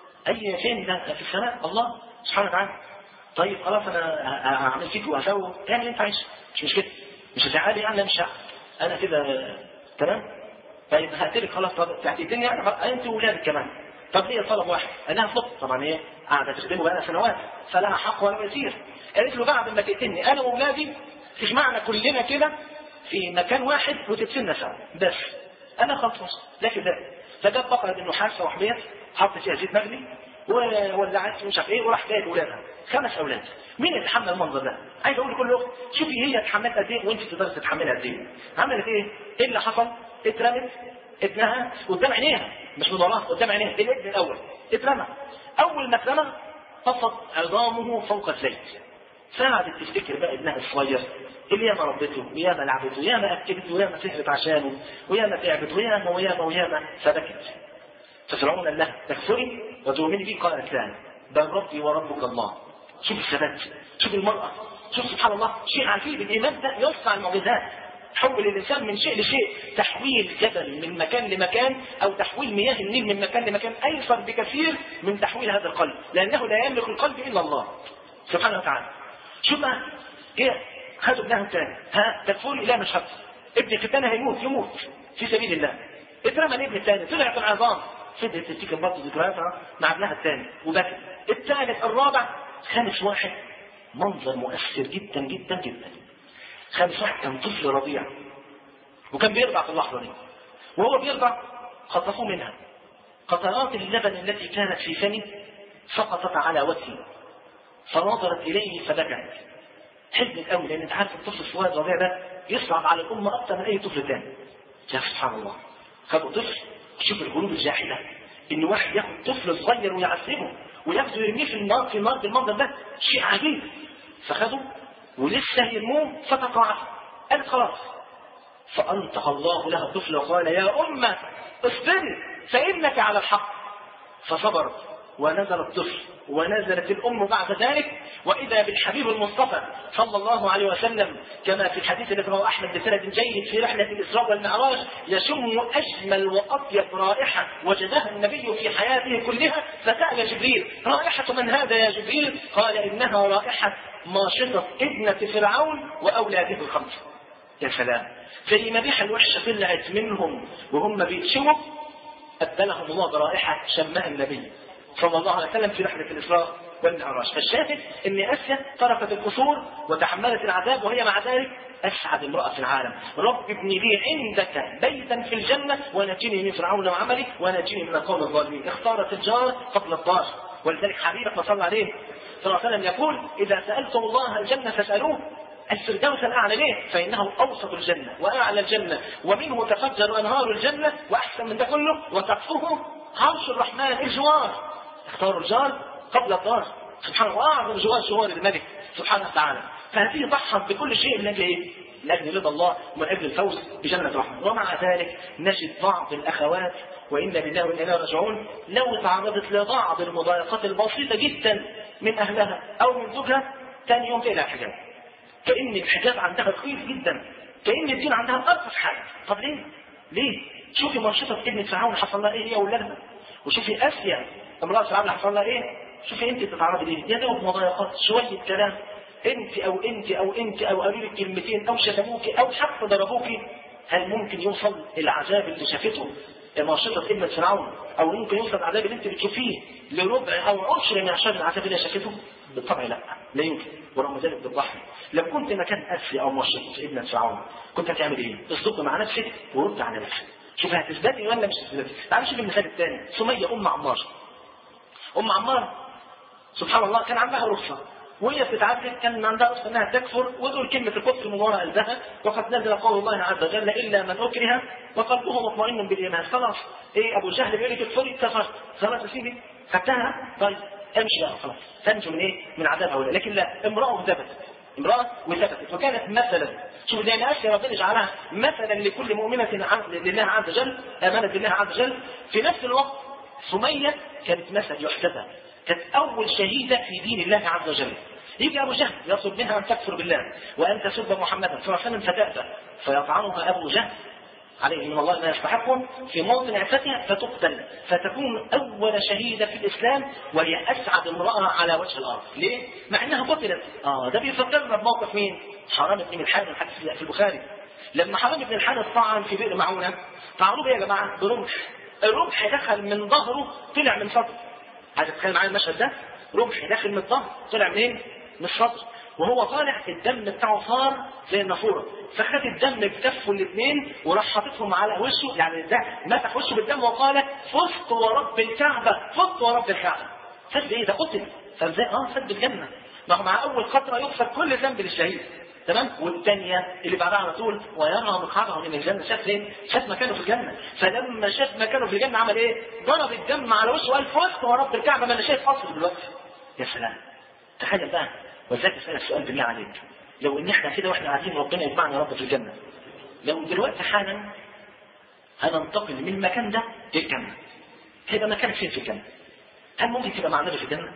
Speaker 2: اي فين ده؟ في السماء الله سبحانه وتعالى. طيب خلاص انا هعمل فيك وهسوي اعمل اللي انت عايزه مش مشكله مش هتعالي يعني مش انا كده تمام. طيب هقتلك خلاص. طب هتقتلني يعني انت واولادك كمان. طب ليه طلب واحد؟ انا هطلب طبعا ايه قاعده تخدمه بقى سنوات فلها حق ولا يسير. قالت له بعد ما تقتلني انا واولادي تجمعنا كلنا كده في مكان واحد وتدفننا سوا بس انا خلص لكن ده. فجاب بقره النحاس وحبيت حط فيها زيت مغلي وولعت مش عارف ايه وراح جايب اولادها، خمس اولاد. مين اللي تحمل المنظر ده؟ عايز اقول لكل اخت شوفي هي اتحملت قد ايه وانت تقدري تتحملها قد ايه. عملت ايه؟ ايه اللي حصل؟ اترمت ابنها قدام عينيها، مش من وراها، قدام عينيها. الابن الاول اترمى، اول ما اترمى طفت عظامه فوق الزيت. فقعدت تفتكر بقى ابنها الصغير اللي ياما ربته وياما لعبته وياما اكلته وياما سهرت عشانه وياما تعبت وياما وياما وياما فبكت. ففرعون قال لها تكفري وتؤمني بي؟ قالت لا، بل ربي وربك الله. شوف الثبات، شوف المرأة، شوف سبحان الله، شيء عجيب. الإيمان ده يصنع المعجزات، حول الإنسان من شيء لشيء. تحويل جبل من مكان لمكان أو تحويل مياه النيل من مكان لمكان أيسر بكثير من تحويل هذا القلب، لأنه لا يملك القلب إلا الله سبحانه وتعالى. شوف بقى إيه، خدوا ابنها الثاني، ها تكفري؟ لا مش هكفر. ابنك الثاني هيموت، يموت في سبيل الله. اترمى الابن الثاني، طلعت العظام. فضلت تفتكر برضه ذكرياتها مع ابنها الثاني وبكت. الثالث، الرابع، خامس واحد، منظر مؤثر جدا جدا جدا. خامس واحد كان طفل رضيع وكان بيرضع في اللحظه دي، وهو بيرضع خطفوه منها. قطرات اللبن التي كانت في فمه سقطت على وجهه فنظرت اليه فبكت. حزنت قوي، لان انت عارف الطفل الصغير الرضيع ده يصعب على الام اكثر من اي طفل ثاني. يا سبحان الله، خدوا طفل. شوف القلوب الجاحده، ان واحد ياخد طفل صغير ويعذبه وياخده يرميه في النار في النار بالمنظر ده، شيء عجيب. فخدوا ولسه يرموه فتقع. قالت خلاص، فانطق الله لها الطفل وقال يا امه اصبري فانك على الحق. فصبرت ونزل الطفل ونزلت الأم بعد ذلك، وإذا بالحبيب المصطفى صلى الله عليه وسلم كما في الحديث الذي رواه أحمد بسند جيد في رحلة الإسراء والمعراج يشم أجمل وأطيب رائحة وجدها النبي في حياته كلها. فسأل جبريل رائحة من هذا يا جبريل؟ قال إنها رائحة ماشطة ابنة فرعون وأولاده الخمسة. يا سلام، زي ما ريحة الوحشة طلعت منهم وهم بيتشموا أبدلهم الله برائحة شماء النبي صلى الله عليه وسلم في رحلة الإسراء والمعراج. فالشاهد ان آسيا تركت القصور وتحملت العذاب، وهي مع ذلك أسعد امرأة في العالم. رب ابن لي عندك بيتا في الجنة ونجني من فرعون وعمله ونجني من القوم الظالمين. اختارت الجار قبل الدار، ولذلك حبيبك صلى الله عليه صلى الله عليه وسلم يقول إذا سألتم الله الجنة فاسألوه الفردوس الأعلى. ليه؟ فإنه أوسط الجنة وأعلى الجنة ومنه تفجر أنهار الجنة، وأحسن من ده كله وتقفه عرش الرحمن الجوار. اختاروا الجار قبل الدار سبحانه الله، أعظم جوار جوار الملك سبحانه وتعالى. فهذه ضحت بكل شيء من أجل إيه؟ من أجل رضا الله ومن أجل الفوز بجنة الرحمن. ومع ذلك نجد بعض الأخوات وإن لله وإنا إليه راجعون لو تعرضت لبعض المضايقات البسيطة جدا من أهلها أو من زوجها ثاني يوم تقلع الحجاب، كأن الحجاب عندها رخيص جدا، كأن الدين عندها أرخص حاجة. طب ليه؟ ليه؟ شوفي منشطة ابنة فرعون حصل لها إيه هي وأولادها، وشوفي آسيا امرأة فرعون حصل لها إيه. شوفي أنت تتعرضي ليه؟ يا دوب مضايقات، شوية كلام، أنت أو أنت أو أنت أو قالوا لك كلمتين أو شتموك أو حتى ضربوك، هل ممكن يوصل العذاب اللي شافته منشطة ابنة فرعون، أو ممكن يوصل العذاب اللي أنت بتشوفيه لربع أو عشر من عشر العذاب اللي شافته؟ بالطبع لا، لا يمكن. ورغم ذلك بالضحك لو كنت مكان أسيا أو منشطة ابنة فرعون كنت هتعمل إيه؟ اصدق مع نفسك ورد على نفسك، شوف هتثبتي ولا مش هتثبتي. تعالوا شوف المثال الثاني، سمية أم عمار. أم عمار سبحان الله كان عندها رخصة وهي بتتعذب، كان عندها رخصة انها تكفر وتقول كلمة الكفر من وراء قلبها، وقد نزل قول الله عز وجل الا من اكره وقلبه مطمئن بالايمان. خلاص ايه ابو جهل بيقول لك اكفري كفرت، خلاص يا سيدي خدتها، طيب امشي بقى خلاص تنجو من ايه؟ من عذاب هؤلاء. لكن لا، امرأة وثبتت، امرأة وثبتت وكانت مثلا. شوف لان اسيا ربنا جعلها مثلا لكل مؤمنة لله عز وجل، امانة لله عز وجل. في نفس الوقت سمية كانت مثل يحتذى، كانت أول شهيدة في دين الله عز وجل. يجي أبو جهل يطلب منها أن تكفر بالله وأن تسب محمدا صلى الله عليه وسلم فتأتى، فيطعنها أبو جهل عليه من الله ما يستحقه في موطن عفتها فتقتل، فتكون أول شهيدة في الإسلام وهي أسعد امرأة على وجه الأرض. ليه؟ مع أنها قتلت. آه ده بيفكرنا بموقف مين؟ حرام بن الحارث الحديث في البخاري. لما حرام بن الحارث طعن في بئر معونة، طعنوه بيه يا جماعة برمح، الرمح دخل من ظهره طلع من صدره. عايز تتخيل معايا المشهد ده؟ رمح داخل من الظهر طلع منين؟ من الصدر، وهو طالع الدم بتاعه صار زي النافوره، فخد الدم بكفه الاثنين وراح حاططهم على وشه، يعني ده مسح وشه بالدم وقال فزت ورب الكعبه، فزت ورب الكعبه. فاز بايه؟ ده قتل. فازاي؟ اه فاز بالجنه. ما هو مع اول قطره يغفر كل ذنب للشهيد، تمام. والثانيه اللي بعدها على طول ويرى مقعده من الجنه، شاف فين؟ شاف مكانه في الجنه. فلما شاف مكانه في الجنه عمل ايه؟ ضرب الدم على وشه وقال فزت ورب الكعبه ما انا شايف قصر دلوقتي. يا سلام. تخيل بقى. وذاك اسالك سؤال بالله عليك، لو ان احنا كده واحنا قاعدين ربنا يجمعنا يا رب في الجنه، لو دلوقتي حالا هننتقل من المكان ده للجنه، هيبقى مكانك فين في الجنه؟ هل ممكن تبقى مع النبي في الجنه؟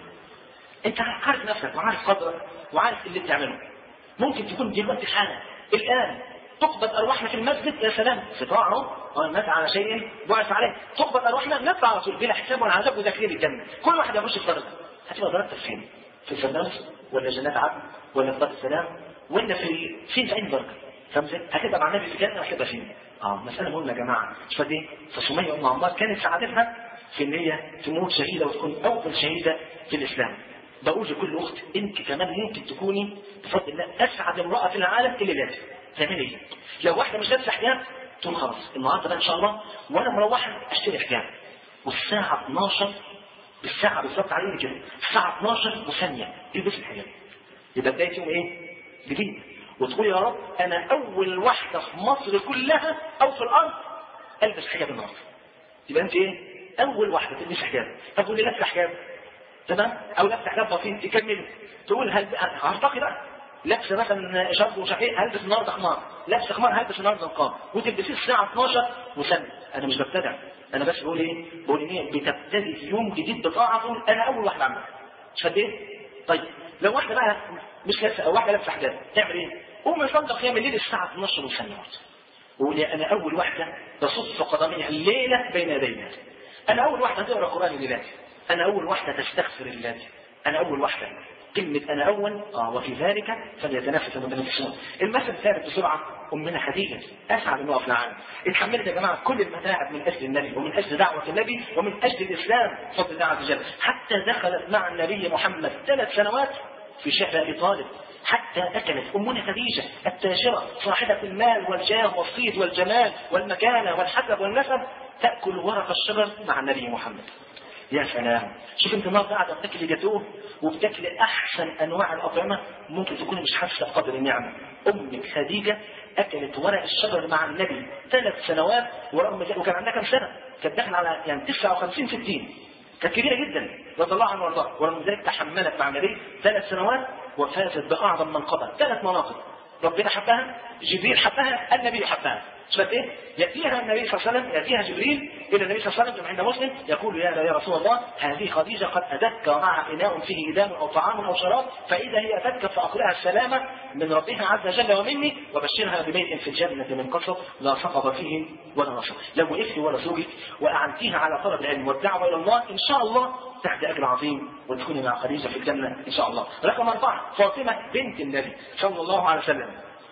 Speaker 2: انت عارف نفسك وعارف قدرك وعارف اللي بتعمله. ممكن تكون دلوقتي حالا الان تقبض ارواحنا في المسجد، يا سلام، استطاع اهو الناس على شيء بعث عليه، تقبض ارواحنا نطلع على طول بلا حساب ولا عذاب وداخلين الجنه، كل واحد يخش في درجه. هتبقى درجتك فين؟ في الفردوس ولا جنات عدن ولا في دار السلام ولا في فين؟ في اي درجه؟ فهمت؟ هتبقى مع النبي في الجنه هتبقى فين؟ اه مساله مهمه يا جماعه. مش فاهم ايه؟ فسميه ام عمار كانت سعادتها في ان هي تموت شهيده وتكون اول شهيده في الاسلام. بقول لكل اخت انت كمان ممكن تكوني بفضل الله اسعد امراه في العالم اللي لازم تعملي ايه؟ لو واحده مش لابسه حجاب تقول خلاص النهارده بقى ان شاء الله وانا مروحه اشتري حجاب، والساعه اتناشر بالساعه بالظبط علينا كده، الساعه اتناشر وثانيه البس الحجاب، يبقى بدايه يوم ايه؟ جديد. وتقول يا رب انا اول واحده في مصر كلها او في الارض البس حجاب النهارده. يبقى انت ايه؟ اول واحده تلبس حجاب. طب واللي لابسه حجاب تمام او لابسه حجاب بسيط تكمل، تقول هل هرتقي بقى لابسه مثلا شرب ومش عارف ايه هلبس النهارده خمار، لابسه خمار هلبس النهارده نقاب، وتلبسيه الساعه اتناشر وسنه. انا مش ببتدع، انا بس بقول ايه؟ بقول ايه؟ بتبتدي يوم جديد بطاعه، تقول انا اول واحده اعملها. مش قد ايه؟ طيب لو واحده بقى مش لابسه او واحده لابسه حجاب تعمل ايه؟ قوم يصلي قيام الليل الساعه اتناشر وثانيه وقول يا انا اول واحده تصف قدمي الليله بين يدينا، انا اول واحده تقرا قران لله، انا اول واحده تستغفر الله، انا اول واحده. كلمة أنا أول آه وفي ذلك فليتنافس المتنافسون. المثل الثالث بسرعة أمنا خديجة أسعد النقط في العالم، اتحملت يا جماعة كل المتاعب من أجل النبي ومن أجل دعوة النبي ومن أجل الإسلام بفضل الله عز وجل، حتى دخلت مع النبي محمد ثلاث سنوات في شعب أبي طالب، حتى أكلت أمنا خديجة التاجرة صاحبة المال والجاه والصيت والجمال والمكانة والحسب والنسب تأكل ورق الشجر مع النبي محمد. يا سلام. شوف انت النهارده قاعده بتاكل جاتوه وبتاكل احسن انواع الاطعمه، ممكن تكوني مش حاسه بقدر النعمه. امك خديجه اكلت ورق الشجر مع النبي ثلاث سنوات ورغم ذلك، وكان عندها كم سنه؟ كانت داخله على يعني تسعة وخمسين ستين، كانت كبيره جدا رضي الله عنها وارضاها، ورغم ذلك تحملت مع النبي ثلاث سنوات وفازت باعظم منقبه، ثلاث مناقب. ربنا حبها، جبريل حبها، النبي حبها. شفت ايه؟ ياتيها النبي صلى الله عليه وسلم، ياتيها جبريل الى النبي صلى الله عليه وسلم عند مسلم يقول يا يا رسول الله هذه خديجه قد اتتك ومعها اناء فيه ادام او طعام او شراب، فاذا هي اتتك فاقرئها السلامه من ربها عز وجل ومني وبشرها ببيت في الجنه من قصب لا صخب فيه ولا نصب. لو وقفتي ورا زوجك واعنتيها على طلب العلم والدعوه الى الله ان شاء الله تحت اجر عظيم وتكوني مع خديجه في الجنه ان شاء الله. رقم اربعه فاطمه بنت النبي صلى الله عليه وسلم.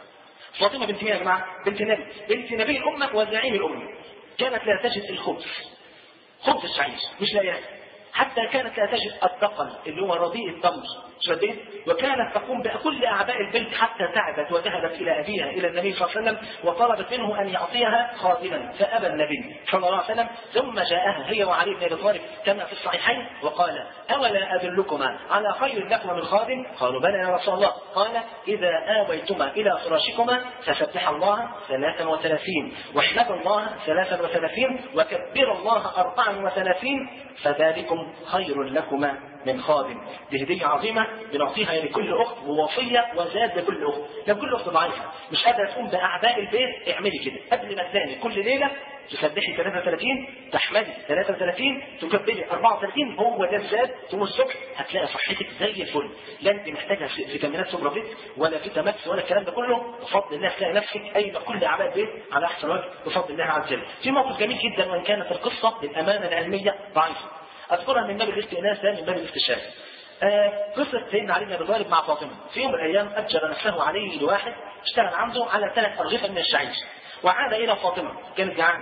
Speaker 2: فاطمة بنت مين يا جماعة؟ بنت نبي، بنت نبي الأمة وزعيم الأمة. كانت لا تجد الخبز، خبز الشعير مش لاقيها، حتى كانت لا تجد الدقل اللي هو رديء التمر، شديد. وكانت تقوم بكل أعباء البنت حتى تعبت وذهبت إلى أبيها إلى النبي صلى الله عليه وسلم وطلبت منه أن يعطيها خادما، فأبى النبي صلى الله عليه وسلم. ثم جاءها هي وعلي بن أبي طالب كما في الصحيحين وقال أولا أدلكما على خير لكما من خادم؟ قالوا بلى يا رسول الله. قال إذا آويتما إلى فراشكما فسبح الله ثلاثا وثلاثين واحمد الله ثلاثا وثلاثين وكبر الله أربعا وثلاثين فذلكم خير لكما من خادم. دي هدية عظيمة بنعطيها لكل أخت ووصية وزاد لكل أخت. لو كل أخت ضعيفة مش قادرة تقوم بأعباء البيت اعملي كده قبل ما تنامي كل ليلة تسبحي ثلاثة وثلاثين تحمدي ثلاثة وثلاثين تكبري أربعة وثلاثين، هو ده الزاد. تقوم الصبح هتلاقي صحتك زي الفل، لا انت محتاجه فيتامينات سوبرافيت ولا فيتاماكس ولا الكلام ده كله، بفضل الله تلاقي نفسك اي كل اعباء البيت على احسن وجه بفضل الله عز وجل. في موقف جميل جدا وان كانت القصه للامانه العلميه ضعيفه اذكرها من باب الاستئناس لا من باب الاستشهاد. آه قصه سيدنا علي بن ابي طالب مع فاطمه. في يوم من الايام اجر نفسه عليه لواحد اشتغل عنده على ثلاث ارغفه من الشعير، وعاد الى فاطمه كانت جعانه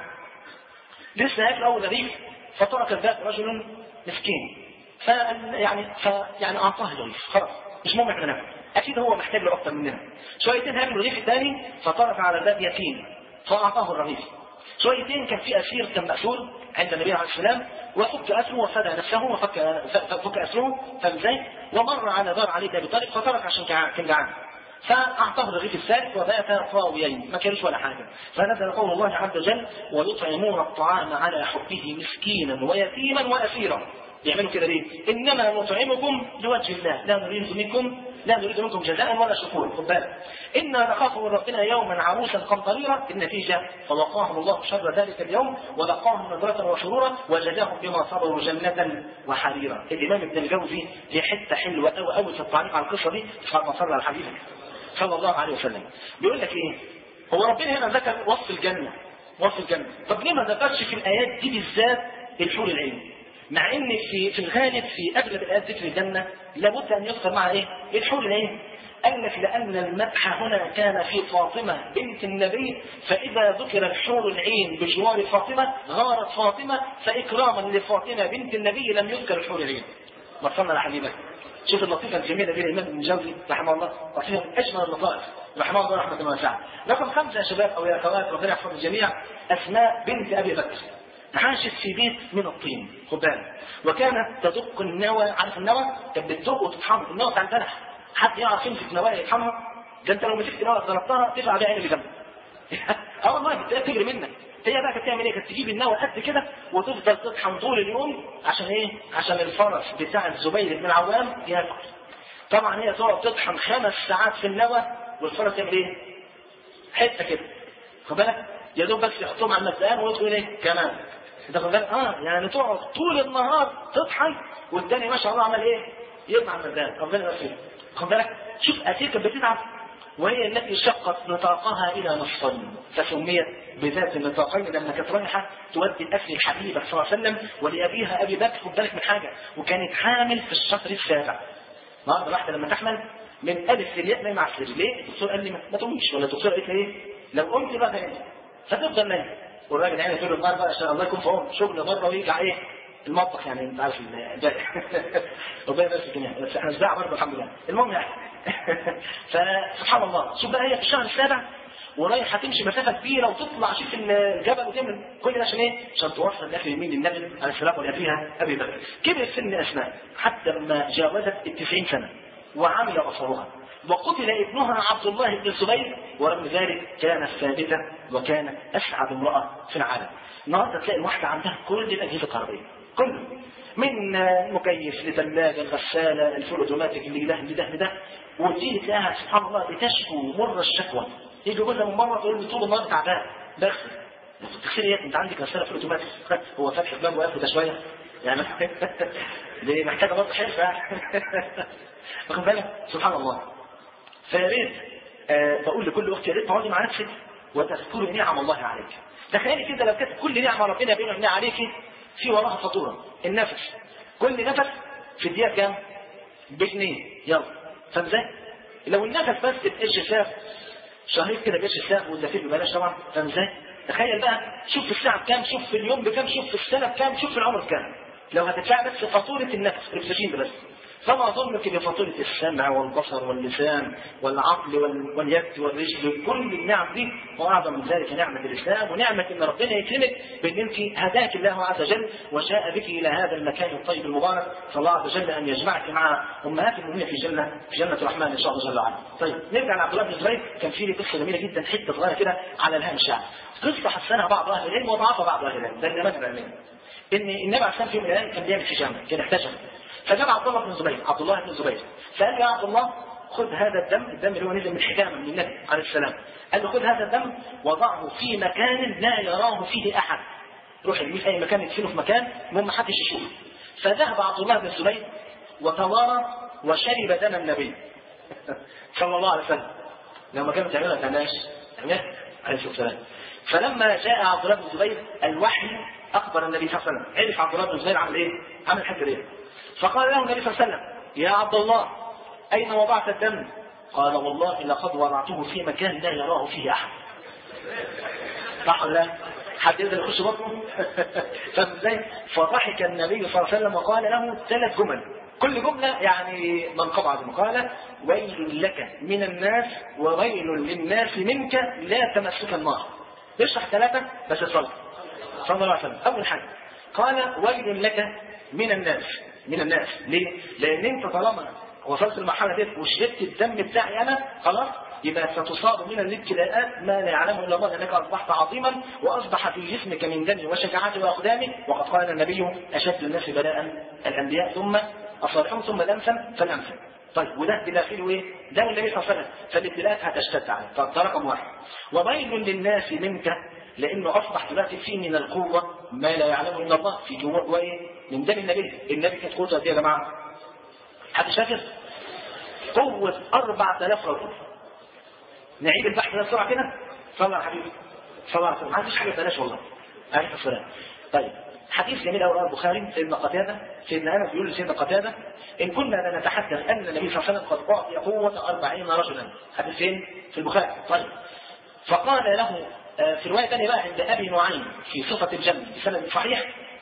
Speaker 2: لسه هاكل اول رغيف، فترك ذات رجل مسكين ف يعني ف يعني اعطاه الرغيف خلاص مش مهم احنا ناكل، اكيد هو محتاج له اكتر مننا. شويتين هاكل الرغيف الثاني فترك على الباب يتيم فاعطاه الرغيف، شويتين كان في اسير كان مأسور عند النبي عليه السلام، وفك اسره وفدى نفسه وفك فك اسره فازاي، ومر على دار علي بن ابي طالب فترك عشان كان جعان، فاعطاه رغيف الثالث وبات طاويين ما كانش ولا حاجه. فنزل قول الله عز وجل ويطعمون الطعام على حبه مسكينا ويتيما واسيرا. يعملوا كده ليه؟ انما نطعمكم لوجه الله لا نريد منكم لا نريد منكم جزاء ولا شكورا. خد بالك انا نخاف من ربنا يوما عروسا قمطريرا، النتيجه فوقاهم الله شر ذلك اليوم ولقاهم نضرة وسرورا وجزاهم بما صبروا جنة وحريرا. الامام ابن الجوزي في حته حلوه قوي قوي في التعليق على القصه دي، صلى الله على حبيبك صلى الله عليه وسلم، بيقول لك ايه؟ هو ربنا هنا ذكر وصف الجنه وصف الجنه، طب ليه ما ذكرش في الايات دي بالذات الحور العين؟ مع ان في في الغالب في اغلب الايات ذكر الجنه لابد ان يذكر مع ايه؟ الحور العين. قال لك لان المدح هنا كان في فاطمه بنت النبي، فاذا ذكر الحور العين بجوار فاطمه غارت فاطمه، فاكراما لفاطمه بنت النبي لم يذكر الحور العين. وصلنا يا حبيبك. شوف اللطيفه الجميله دي الامام ابن الجوزي رحمه الله، لطيفه من اجمل اللطائف رحمه الله رحمه واسعه. رقم خمسه يا شباب او يا اخوات ربنا يحفظ الجميع، اسماء بنت ابي بكر عاشت في بيت من الطين، خد بالك، وكانت تدق النوى، عارف النوى؟ كانت بتدق وتطحن، النوى بتاع البلح، حد يعرف يمسك نوايا يطحنها؟ ده انت لو مسكت نوى ضربتها تدفع بيها اللي جنبك. اه والله بتلاقيها بتجري منك. هي بقى كانت تعمل ايه؟ كانت تجيب النوى قد كده وتفضل تطحن طول اليوم عشان ايه؟ عشان الفرس بتاع الزبير بن العوام ياكل. طبعا هي تقعد تطحن خمس ساعات في النوى والفرس يعمل ايه؟ حته كده، خد بالك؟ يا دوب بس يحطهم على المبدأ ويدخل ايه؟ كمان. انت خد بالك؟ اه يعني تقعد طول النهار تطحن والتاني ما شاء الله عمل ايه؟ يطلع المبدأ، ربنا يغفر. خد بالك؟ شوف اسير كانت بتتعب وهي التي شقت نطاقها الى نصفين فسميت بذات النطاقين لما كانت رايحه تودي الاكل لحبيبك صلى الله عليه وسلم ولابيها ابي بكر. خد بالك من حاجه، وكانت حامل في الشهر السابع. النهارده واحده لما تحمل من الف للياء نايمه على السرير، ليه؟ الدكتور قال لي ما تقوميش، ولا الدكتور قالت لي ايه؟ لو قمت بقى تنام، فتفضل نايم. والراجل يعني طول النهار بقى عشان الله يكون في عونه شغل بره ويرجع ايه؟ المطبخ، يعني انت عارف الباقي. ربنا يبارك في الجميع، بس احنا نزاع برضه الحمد لله. المهم يعني فسبحان الله، شوف بقى هي في الشهر السابع ورايحه تمشي مسافه كبيره وتطلع شوف الجبل وتعمل كل ده عشان ايه؟ عشان توصل الاكل يمين للنبي عليه السلام ولابيها ابي بكر. كبرت سن اسماء حتى لما جاوزت التسعين سنه وعمل بصرها، وقتل ابنها عبد الله بن الزبير، ورغم ذلك كانت ثابته وكانت اسعد امراه في العالم. النهارده تلاقي الواحده عندها كل الاجهزه الكهربائيه، كله، من مكيف لثلاجه الغساله الفول اوتوماتيك اللي ده لده لده، وتيجي تلاقيها سبحان الله بتشكو مر الشكوى. يجي يقول لها من مره تقول له طول النهار تعبان بغسل، تغسلي ايه؟ انت عندك غساله فول اوتوماتيك، هو فتح الباب وقافل ده شويه يعني دي محتاجه برضه حرفه يعني. واخد بالك؟ سبحان الله. فيا ريت آه بقول لكل اختي يا ريت تقعدي مع نفسك وتذكري نعم الله عليك. تخيلي كده لو كانت كل نعمه ربنا بينعم عليكي في وراها فاتوره، النفس، كل نفس في الدقيقه كام؟ بجنيه، يلا فاهم ازاي؟ لو النفس بس بقرش ساق شهرين كده بقرش ساق والدفيل ببلاش طبعا، فاهم ازاي؟ تخيل بقى شوف في الساعه بكام، شوف في اليوم بكام، شوف في السنه بكام، شوف في العمر بكام. لو هتدفع بس فاتوره النفس الاكسجين ده بس، فما ظنك بفاتورة السمع والبصر واللسان والعقل واليد والرجل، كل النعم دي، واعظم من ذلك نعمة الإسلام ونعمة إن ربنا يكرمك بأن أنت هداك الله عز وجل وشاء بك إلى هذا المكان الطيب المبارك، فالله عز وجل أن يجمعك مع أمهات المؤمنين في جنة في جنة الرحمن إن شاء الله جل وعلا. طيب نرجع لعبد الله بن الزبير، كان في لي قصة جميلة جدا، حتة صغيرة كده على الهامش يعني، قصة حسنها بعض أهل العلم وضعفها بعض أهل العلم، ده النماذج العلمية. إن النبي عليه الصلاة والسلام في يوم من الأيام كان بيعمل حجامة، كان احتجم، فجاب عبد الله بن الزبير، عبد الله بن الزبير، فقال له يا عبد الله خذ هذا الدم، الدم اللي هو نزل من حجامه من النبي عليه السلام، قال له خذ هذا الدم وضعه في مكان لا يراه فيه احد، روح ارميه في اي مكان، يدفنه في مكان المهم ما حدش يشوفه. فذهب عبد الله بن الزبير وتوارى وشرب دم النبي صلى الله عليه وسلم. لما كانوا تعملها ما تعملهاش، تعملها عليه الصلاه والسلام. فلما جاء عبد الله بن الزبير الوحي اخبر النبي صلى الله عليه وسلم، عرف عبد الله بن الزبير عمل ايه؟ عمل حاجه ايه؟ فقال له النبي صلى الله عليه وسلم يا عبد الله أين وضعت الدم؟ قال والله لقد وضعته في مكان لا يراه فيه أحد. صح ولا لا؟ حد يقدر يخش بطنه؟ فاهم ازاي؟ فضحك النبي صلى الله عليه وسلم وقال له ثلاث جمل، كل جملة يعني منقبة عظيمة. قال ويل لك من الناس وويل للناس منك لا تمسك النار. يشرح ثلاثة بس صلى صلى الله عليه وسلم. أول حاجة قال ويل لك من الناس. من الناس ليه؟ لأن أنت طالما وصلت المرحلة دي وشربت الدم بتاعي أنا خلاص يبقى ستصاب من الابتلاءات ما لا يعلمه الا الله لانك اصبحت عظيما واصبح في جسمك من دم وشجاعه واقدام. وقد قال النبي اشد الناس بلاء الانبياء ثم الصالحون ثم الامثل فالامثل. طيب وده بداخله ايه؟ ده النبي صلى الله عليه وسلم فالابتلاءات هتشتد عليه. طب ده رقم واحد. وويل للناس منك لانه اصبح دلوقتي فيه من القوه ما لا يعلمه الا الله في جموع وايه؟ من دم النبي. النبي كانت قوته يا جماعه حد شاكر؟ قوه أربعة آلاف رجل. نعيد البحث ده بسرعه كده. صلى على حبيبي صلى الله عليه وسلم. ما عنديش حاجه بلاش والله. عليه السلام. طيب حديث جميل قوي رواه البخاري. سيدنا قتاده سيدنا انس بيقول لسيدنا قتاده ان كنا لنتحدث ان النبي صلى الله عليه وسلم قد اعطي قوه أربعين رجلا. حديث فين؟ في البخاري. طيب فقال له في روايه ثانيه بقى عند ابي نعيم في صفه الجنه بسند صحيح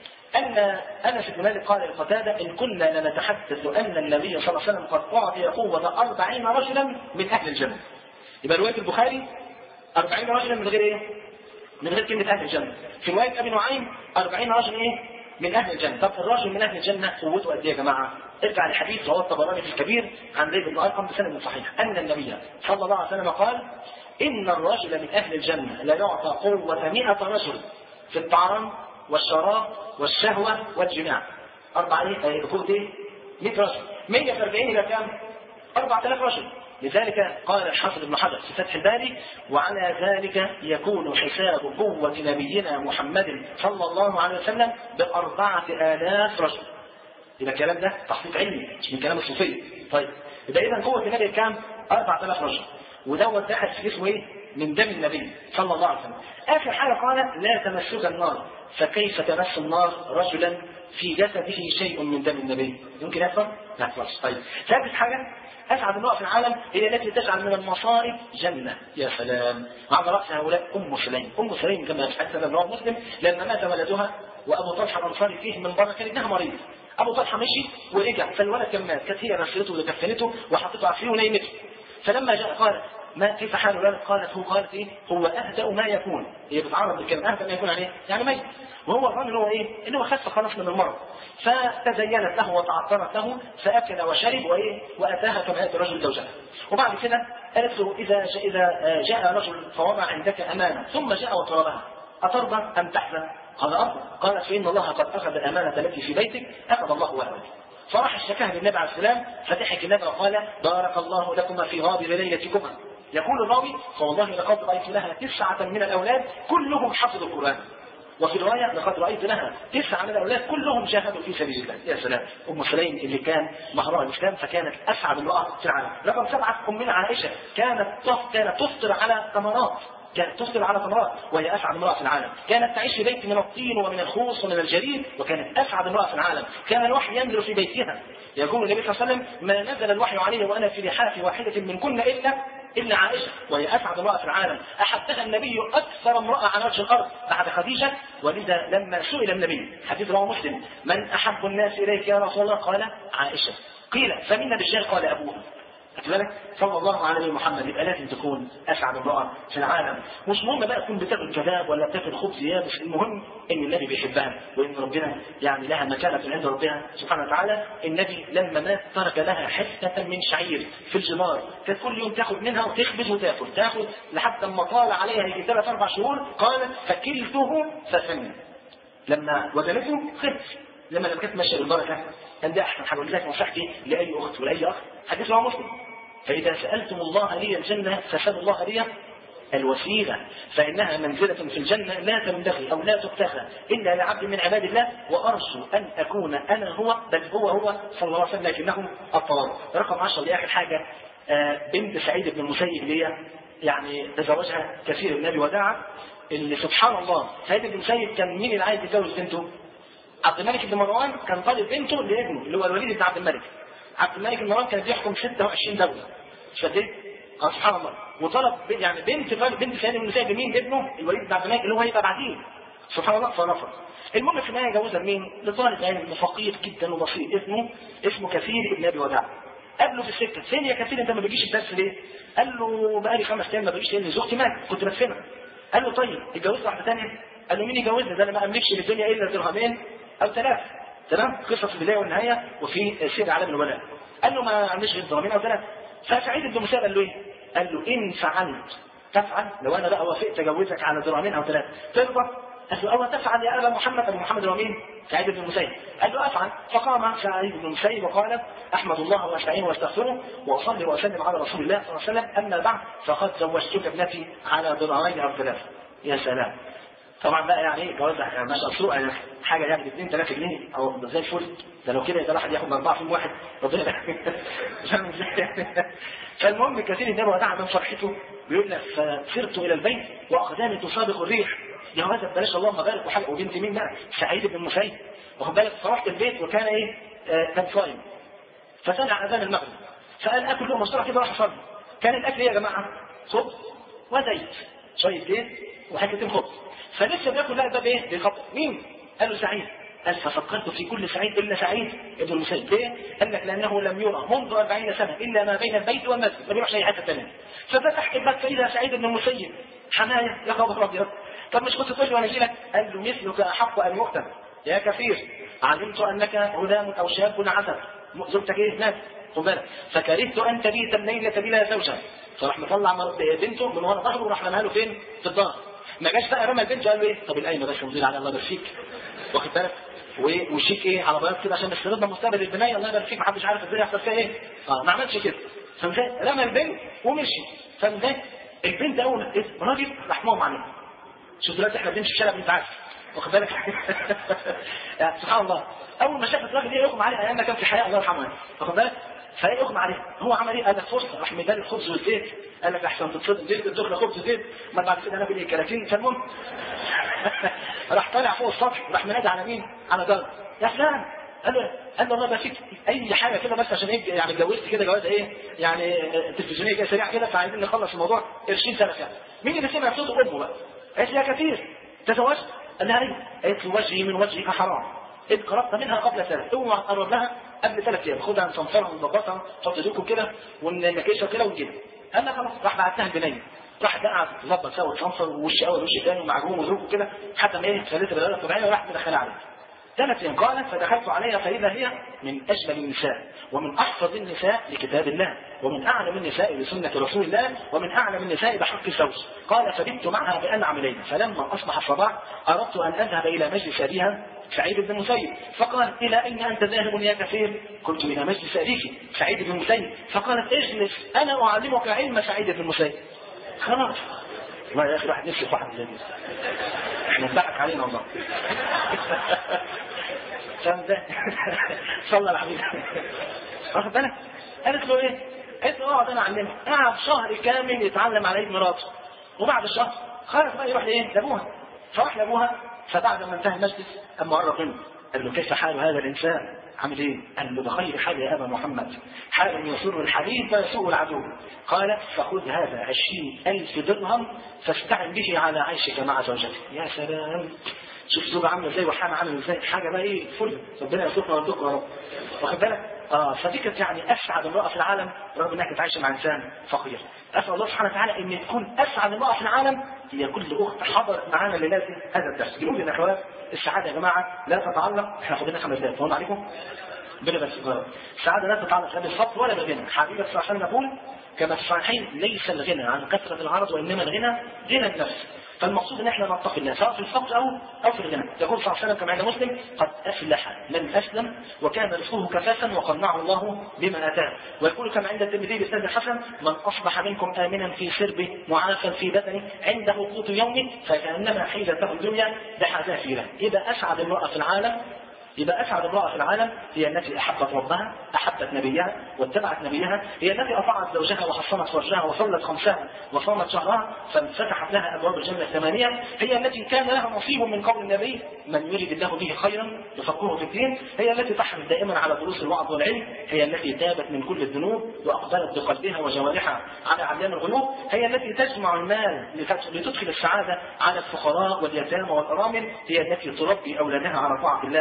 Speaker 2: ان انس بن مالك قال لقتاده ان كنا لنتحدث ان النبي صلى الله عليه وسلم قد اعطي قوه أربعين رجلا من اهل الجنه. يبقى روايه البخاري أربعين رجلا من غير ايه؟ من غير كلمه اهل الجنه. في روايه ابي نعيم أربعين رجل ايه؟ من اهل الجنه. طب الراجل من اهل الجنه قوته قد ايه يا جماعه؟ ارجع لحديث رواه الطبراني في الكبير عن زيد بن ارقم بسند صحيح ان النبي صلى الله عليه وسلم قال ان الرجل من اهل الجنه لا يعطى قوه مئة رجل في الطعام والشراب والشهوه والجماع. اربع ايه؟ قوه ايه؟ مئة رجل. مئة في أربعين الى كام؟ أربعة آلاف رجل. لذلك قال الحافظ ابن حجر في فتح الباري وعلى ذلك يكون حساب قوة نبينا محمد صلى الله عليه وسلم بأربعة آلاف رجل. يبقى الكلام ده تحقيق علمي مش من كلام الصوفية. طيب يبقى إذا قوة النبي كام؟ أربعة آلاف رجل. ودوت دخل في اسمه ايه؟ من دم النبي صلى الله عليه وسلم. آخر حاجة قال لا تمسك النار فكيف تمس النار رجلا في جسده شيء من دم النبي؟ يمكن يفهم؟ لا خلاص. طيب ثالث حاجة أسعد امرأة في العالم هي التي تجعل من المصائب جنة. يا سلام. وعلى رأس هؤلاء أم سليم. أم سليم كما حدث رواه مسلم لما مات ولدها وأبو طلحة الأنصاري فيه من بره كان ابنها مريض. أبو طلحة مشي ورجع فالولد كان مات. كانت هي غسلته وكفنته وحطته على فيه ونيمته. فلما جاء قال ما كيف حال الولد؟ قالت هو قالت ايه؟ هو أهدأ ما يكون. هي بتعرض بالكلمة أهدأ ما يكون عليه يعني ميت. وهو الرجل هو ايه؟ انه خف خلاص من المرض. فتزينت له وتعطرت له فاكل وشرب وايه؟ واتاها كما ياتي الرجل زوجها. وبعد كده قالت له اذا جاء اذا جاء رجل فوضع عندك امانه ثم جاء وطلبها اترضى ام تحزن؟ قال ارضى. قالت فان الله قد اخذ الامانه التي في بيتك اخذ الله وهبك. فراح اشتكاها للنبي عليه السلام فضحك النبي وقال بارك الله لكما في غابر ليلتكما. يقول الراوي فوالله لقد رايت لها تسعه من الاولاد كلهم حفظوا القران. وفي رواية لقد رأيت لها تسعة من الأولاد كلهم جاهدوا في سبيل الله. يا سلام. أم سليم اللي كان مهرها الإسلام فكانت أسعد امرأة في العالم. رقم سبعة أمنا عائشة كانت كانت تفطر على تمرات. كانت تفطر على تمرات وهي أسعد امرأة في العالم. كانت تعيش في بيت من الطين ومن الخوص ومن الجريد وكانت أسعد امرأة في العالم. كان الوحي ينزل في بيتها. يقول النبي صلى الله عليه وسلم ما نزل الوحي علي وأنا في لحاف واحدة من كن إلا إلا عائشة وهي أسعد امرأة في العالم. أحبها النبي أكثر امرأة على وجه الأرض بعد خديجة. ولذا لما سئل النبي حديث رواه مسلم من أحب الناس إليك يا رسول الله؟ قال عائشة. قيل فمن الرجال؟ قال أبوها. بالك صلى الله عليه محمد. يبقى لازم تكون اسعد امراه في العالم. مش مهم بقى تكون بتاكل كباب ولا بتاكل خبز يابس. المهم ان النبي بيحبها وان ربنا يعني لها مكانه عند ربنا سبحانه وتعالى. النبي لما مات ترك لها حته من شعير في الجمار كانت كل يوم تاخذ منها وتخبز وتاكل تاخذ لحتى ما طال عليها يجي ثلاث اربع شهور. قالت فكلته فسمن. لما وجدته خف. لما لم كانت ماشيه بالبركه كان ده احسن حاجه. ولذلك نصيحتي لاي اخت ولاي اخ حديث رواه مسلم فإذا سألتم الله لي الجنة فسألوا الله لي الوسيلة فإنها منزلة في الجنة لا تنبغي أو لا تبتغى إلا لعبد من عباد الله وأرجو أن أكون أنا هو بل هو هو صلى الله عليه وسلم لكنه الطواب. رقم عشرة لآخر حاجة بنت سعيد بن المسيب اللي هي يعني تزوجها كثير النبي وداعة اللي سبحان الله سعيد بن المسيب كان مين اللي عايز يتجوز بنته؟ عبد الملك بن مروان كان طالب بنته لابنه اللي هو الوليد بن عبد الملك. عبد الملك بن مروان كان بيحكم ستة وعشرين دولة. مش فاكر؟ اه سبحان الله. وطلب يعني بنت بنت سعيد بن المسيب مين؟ ابنه الوليد بن عبد الملك اللي هو هيبقى بعدين. سبحان الله فرفض. المهم في النهايه جوزها مين؟ لطالب علم فقير جدا وبسيط اسمه اسمه كثير بن ابي وداع. قابله في السكه فين يا كثير انت ما بتجيش الدرس ليه؟ قال له بقالي خمس ايام ما بجيش لان زوجتي ماتت كنت بدفنها. قال له طيب اتجوزت واحده ثانيه؟ قال له مين يجوزني؟ ده انا ما املكش للدنيا الا درهمين او ثلاثه. تمام؟ قصه البدايه والنهايه وفي سير اعلام الولاء. قال له ما عنديش غير درهمين او ثلاثه. فسعيد بن المسيب قال له ايه؟ قال له ان فعلت تفعل، لو انا بقى وافقت اجوزك على درهمين او ثلاثه ترضى؟ قال له اولا تفعل يا ابا محمد. ابو محمد هو مين؟ سعيد بن المسيب. قال له افعل. فقام سعيد بن المسيب وقال احمد الله واستعينه واستغفره واصلي واسلم على رسول الله صلى الله عليه وسلم، اما بعد فقد زوجتك ابنتي على درهمين او ثلاثه. يا سلام. طبعا بقى يعني ايه جواز يعني مش اسوق يعني حاجه يعني اثنين ثلاثة جنيه او زي الفل، ده لو كده يبقى الواحد ياخد اربعه في واحد ربنا فاهم ازاي. فالمهم كثير النبي ودعا من فرحته بيقول لك فسرت الى البيت واقدامي تسابق الريح. يا ولد بلاش اللهم بارك وحاجه. وبنت مين بقى؟ سعيد بن المسيب. واخد بالك؟ فرحت البيت وكان ايه؟ آه كان صايم. فسمع اذان المغرب فقال اكل لقمه بسرعه كده راح اصلي. كان الاكل ايه يا جماعه؟ خبز وزيت، شويه زيت وحتتين خبز. فلسه بياكل لا الباب ايه؟ بيخبط. مين؟ قال له سعيد. قال ففكرت في كل سعيد الا سعيد ابن المسيب. ليه؟ قال لك لانه لم يرى منذ أربعين سنه الا ما بين البيت والمسجد، ما بيروحش اي حته ثانيه. ففتح الباب فاذا سعيد بن المسيب حمايه يا خبر ابيض. طب مش كنت تقول لي وانا اجي لك؟ قال له مثلك احق ان يقتل يا كثير، علمت انك غلام او شاب عسل، زوجتك ايه؟ مات. خد بالك. فكرهت ان تبيت الليله بلا زوجه، فراح مطلع بنته من ورا ظهره وراح رماها له فين؟ في الظهر. ما جاش بقى رمى البنت قال له ايه؟ طب القايمه بس نزيل على الله يبارك فيك. واخد بالك؟ وشيك ايه على بياض كده عشان استخدام مستقبل البنايه الله يبارك فيك، ما حدش عارف ازاي يحصل فيها ايه. اه ما عملش كده. فمزاي رمى البنت ومشي. فمزاي البنت اول ما ايه؟ راجل راح مقوم عليها. شوف دلوقتي احنا بنمشي في الشارع بنت عارف. واخد بالك؟ يعني سبحان الله اول ما شافت الراجل ايه يغمى عليها ايام ما كان في حياه الله يرحمها. واخد بالك؟ فايه يغمى عليها. هو عمل ايه؟ قال لك فرصه راح مدال الخبز والزيت. قال لك احسن تتصدق زيت الدخله خبز زيت ما بعد كده انا بالايه كراتين. فالمهم راح طالع فوق السطح راح منادي على مين؟ على جار. يا فلان. قال له قال له والله بقى فيك اي حاجه كده بس عشان ايه يعني اتجوزت كده جواز ايه يعني تلفزيونيه كده سريعه كده فعايزين نخلص الموضوع قرشين سنه يعني. مين اللي سمع صوت امه بقى؟ قالت لي يا كثير تزوجت؟ قال لها ايه؟ قالت له وجهي من وجهك حرام إذ قربت منها قبل ثلاث، اوعى تقرب لها قبل ثلاث ايام، خدها نصنفرها ونظبطها نحط ايديكم كده وننكشها كده ونجيبها. قال لها خلاص. راح بعتها البنيه راح قاعد تظبط سوا وتصنفر ووش اول وش ثاني ومعجون وذوق وكده حتى ما ايه خليتها بالغلط الطبيعيه وراح مدخلها عليها. ثلاث ايام قالت فدخلت عليها فاذا هي من اجمل النساء ومن احفظ النساء لكتاب الله ومن اعلم النساء لسنه رسول الله ومن اعلم النساء بحق الزوج. قال فبت معها بانعم ليله فلما اصبح الصباح اردت ان اذهب الى مجلس ابيها سعيد بن المسيب فقال الى اين انت ذاهب يا كثير؟ قلت الى مجلس ابيك سعيد بن المسيب. فقالت اجلس انا اعلمك علم سعيد بن المسيب. خلاص والله يا اخي واحد نفسه واحد زي احنا نضحك علينا والله. صلى على حبيبي. واخد بالك؟ قالت له ايه؟ قالت له اقعد انا اعلمك. قعد شهر كامل يتعلم على ايد مراته وبعد الشهر خرج بقى يروح لايه؟ لابوها. فراح لابوها فبعد ما انتهى المجلس اما قرب منه قال له كيف حال هذا الانسان؟ عامل ايه؟ قال له بخير حال يا ابا محمد، حال يسر الحبيب ويسوء العدو. قال فخذ هذا عشرين الف درهم فاستعن به على عيشك مع زوجتك. يا سلام شوف زوجة عامله ازاي وحامة عامله ازاي حاجه بقى ايه فل ربنا يرزقنا ويرزقنا يا رب. واخد بالك؟ اه فدي كانت يعني اسعد امراه في العالم رغم انها كانت عايشه مع انسان فقير. اسال الله سبحانه وتعالى ان تكون اسعد امراه في العالم هي كل اخت حضرت معانا الليله هذا الدرس. جنوب يا اخوات السعاده يا جماعه لا تتعلق احنا خدنا خمس دقائق فهم عليكم بلا بس السعاده لا تتعلق لا بالفقر ولا بالغنى. حبيبي صلى الله عليه وسلم يقول كما في الصحيحين ليس الغنى عن كثره العرض وانما الغنى غنى النفس. فالمقصود ان احنا نتقي الله سواء في الفقر او او في الغنى. يقول صلى الله عليه وسلم كما عند مسلم قد افلح من اسلم وكان رزقه كفافا وقنعه الله بما اتاه. ويقول كما عند الترمذي باسناد الحسن من اصبح منكم امنا في سربه معافى في بدنه عنده قوت يومه فكانما حيزته الدنيا بحذافيره. اذا اسعد امراه في العالم يبقى أسعد امرأة في العالم هي التي أحبت ربها أحبت نبيها واتبعت نبيها، هي التي أطاعت زوجها وحصنت فرجها وصلت خمسها وصامت شهرها فانفتحت لها أبواب الجنة الثمانية، هي التي كان لها نصيب من قول النبي من يريد الله به خيرا يفقهه في الدين، هي التي تحرص دائما على دروس الوعظ والعلم، هي التي تابت من كل الذنوب وأقبلت بقلبها وجوارحها على علام الغيوب، هي التي تجمع المال لتدخل السعادة على الفقراء واليتامى والأرامل، هي التي تربي أولادها على طاعة الله، هي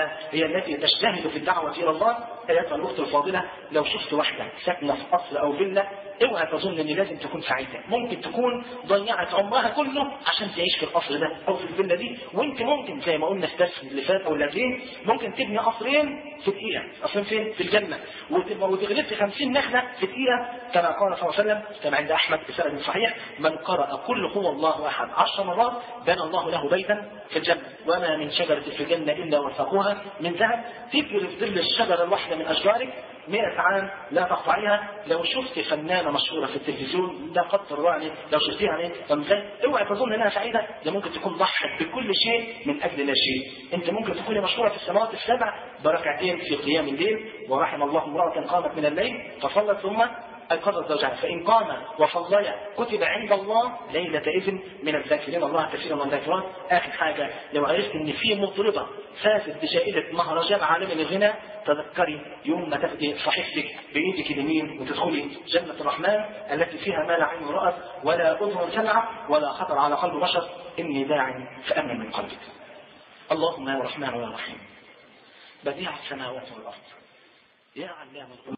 Speaker 2: هي التي تجتهد في الدعوة إلى الله. أيتها الأخت الفاضلة، لو شفت واحدة ساكنة في قصر أو فيلا، اوعى تظن إن لازم تكون سعيدة. ممكن تكون ضيعت عمرها كله عشان تعيش في القصر ده أو في الفيلا دي، وأنت ممكن زي ما قلنا في الدرس اللي فات أو اللي قبليه ممكن تبني قصرين في دقيقة. قصرين فين؟ في الجنة، وتغلب في خمسين نخلة في دقيقة، كما قال صلى الله عليه وسلم كما عند أحمد بسند صحيح: من قرأ كل هو الله أحد عشر مرات بنى الله له بيتا في الجنة، وما من شجرة في الجنة إلا وثقوها من ذهب، تجري في ظل الشجرة الواحدة من أشجارك مئة عام لا تقطعيها. لو شفت فنانة مشهورة في التلفزيون لا قدر الله عليه لو شفتيها عليه فمزاي، اوعي تظن انها سعيدة. ده ممكن تكون ضحت بكل شيء من اجل لا شيء. انت ممكن تكوني مشهورة في السماوات السبع بركعتين في قيام الليل، ورحم الله امرأة قامت من الليل فصلت ثم أيقظت زوجها، فإن قام وصليا كتب عند الله ليلة إذن من الذاكرين الله كثيرا والذاكرات. آخر حاجة، لو عرفت إن في مطربة فازت بجائزة مهرجان عالمي للغنى، تذكري يوم ما تاخدي صحيفتك بإيدك اليمين وتدخلي جنة الرحمن التي فيها ما لا عين رأت ولا أذن سمعت ولا خطر على قلب بشر. إني داعي فأمن من قلبك. اللهم يا رحمن يا رحيم بديع السماوات والأرض، يا علام الغيوب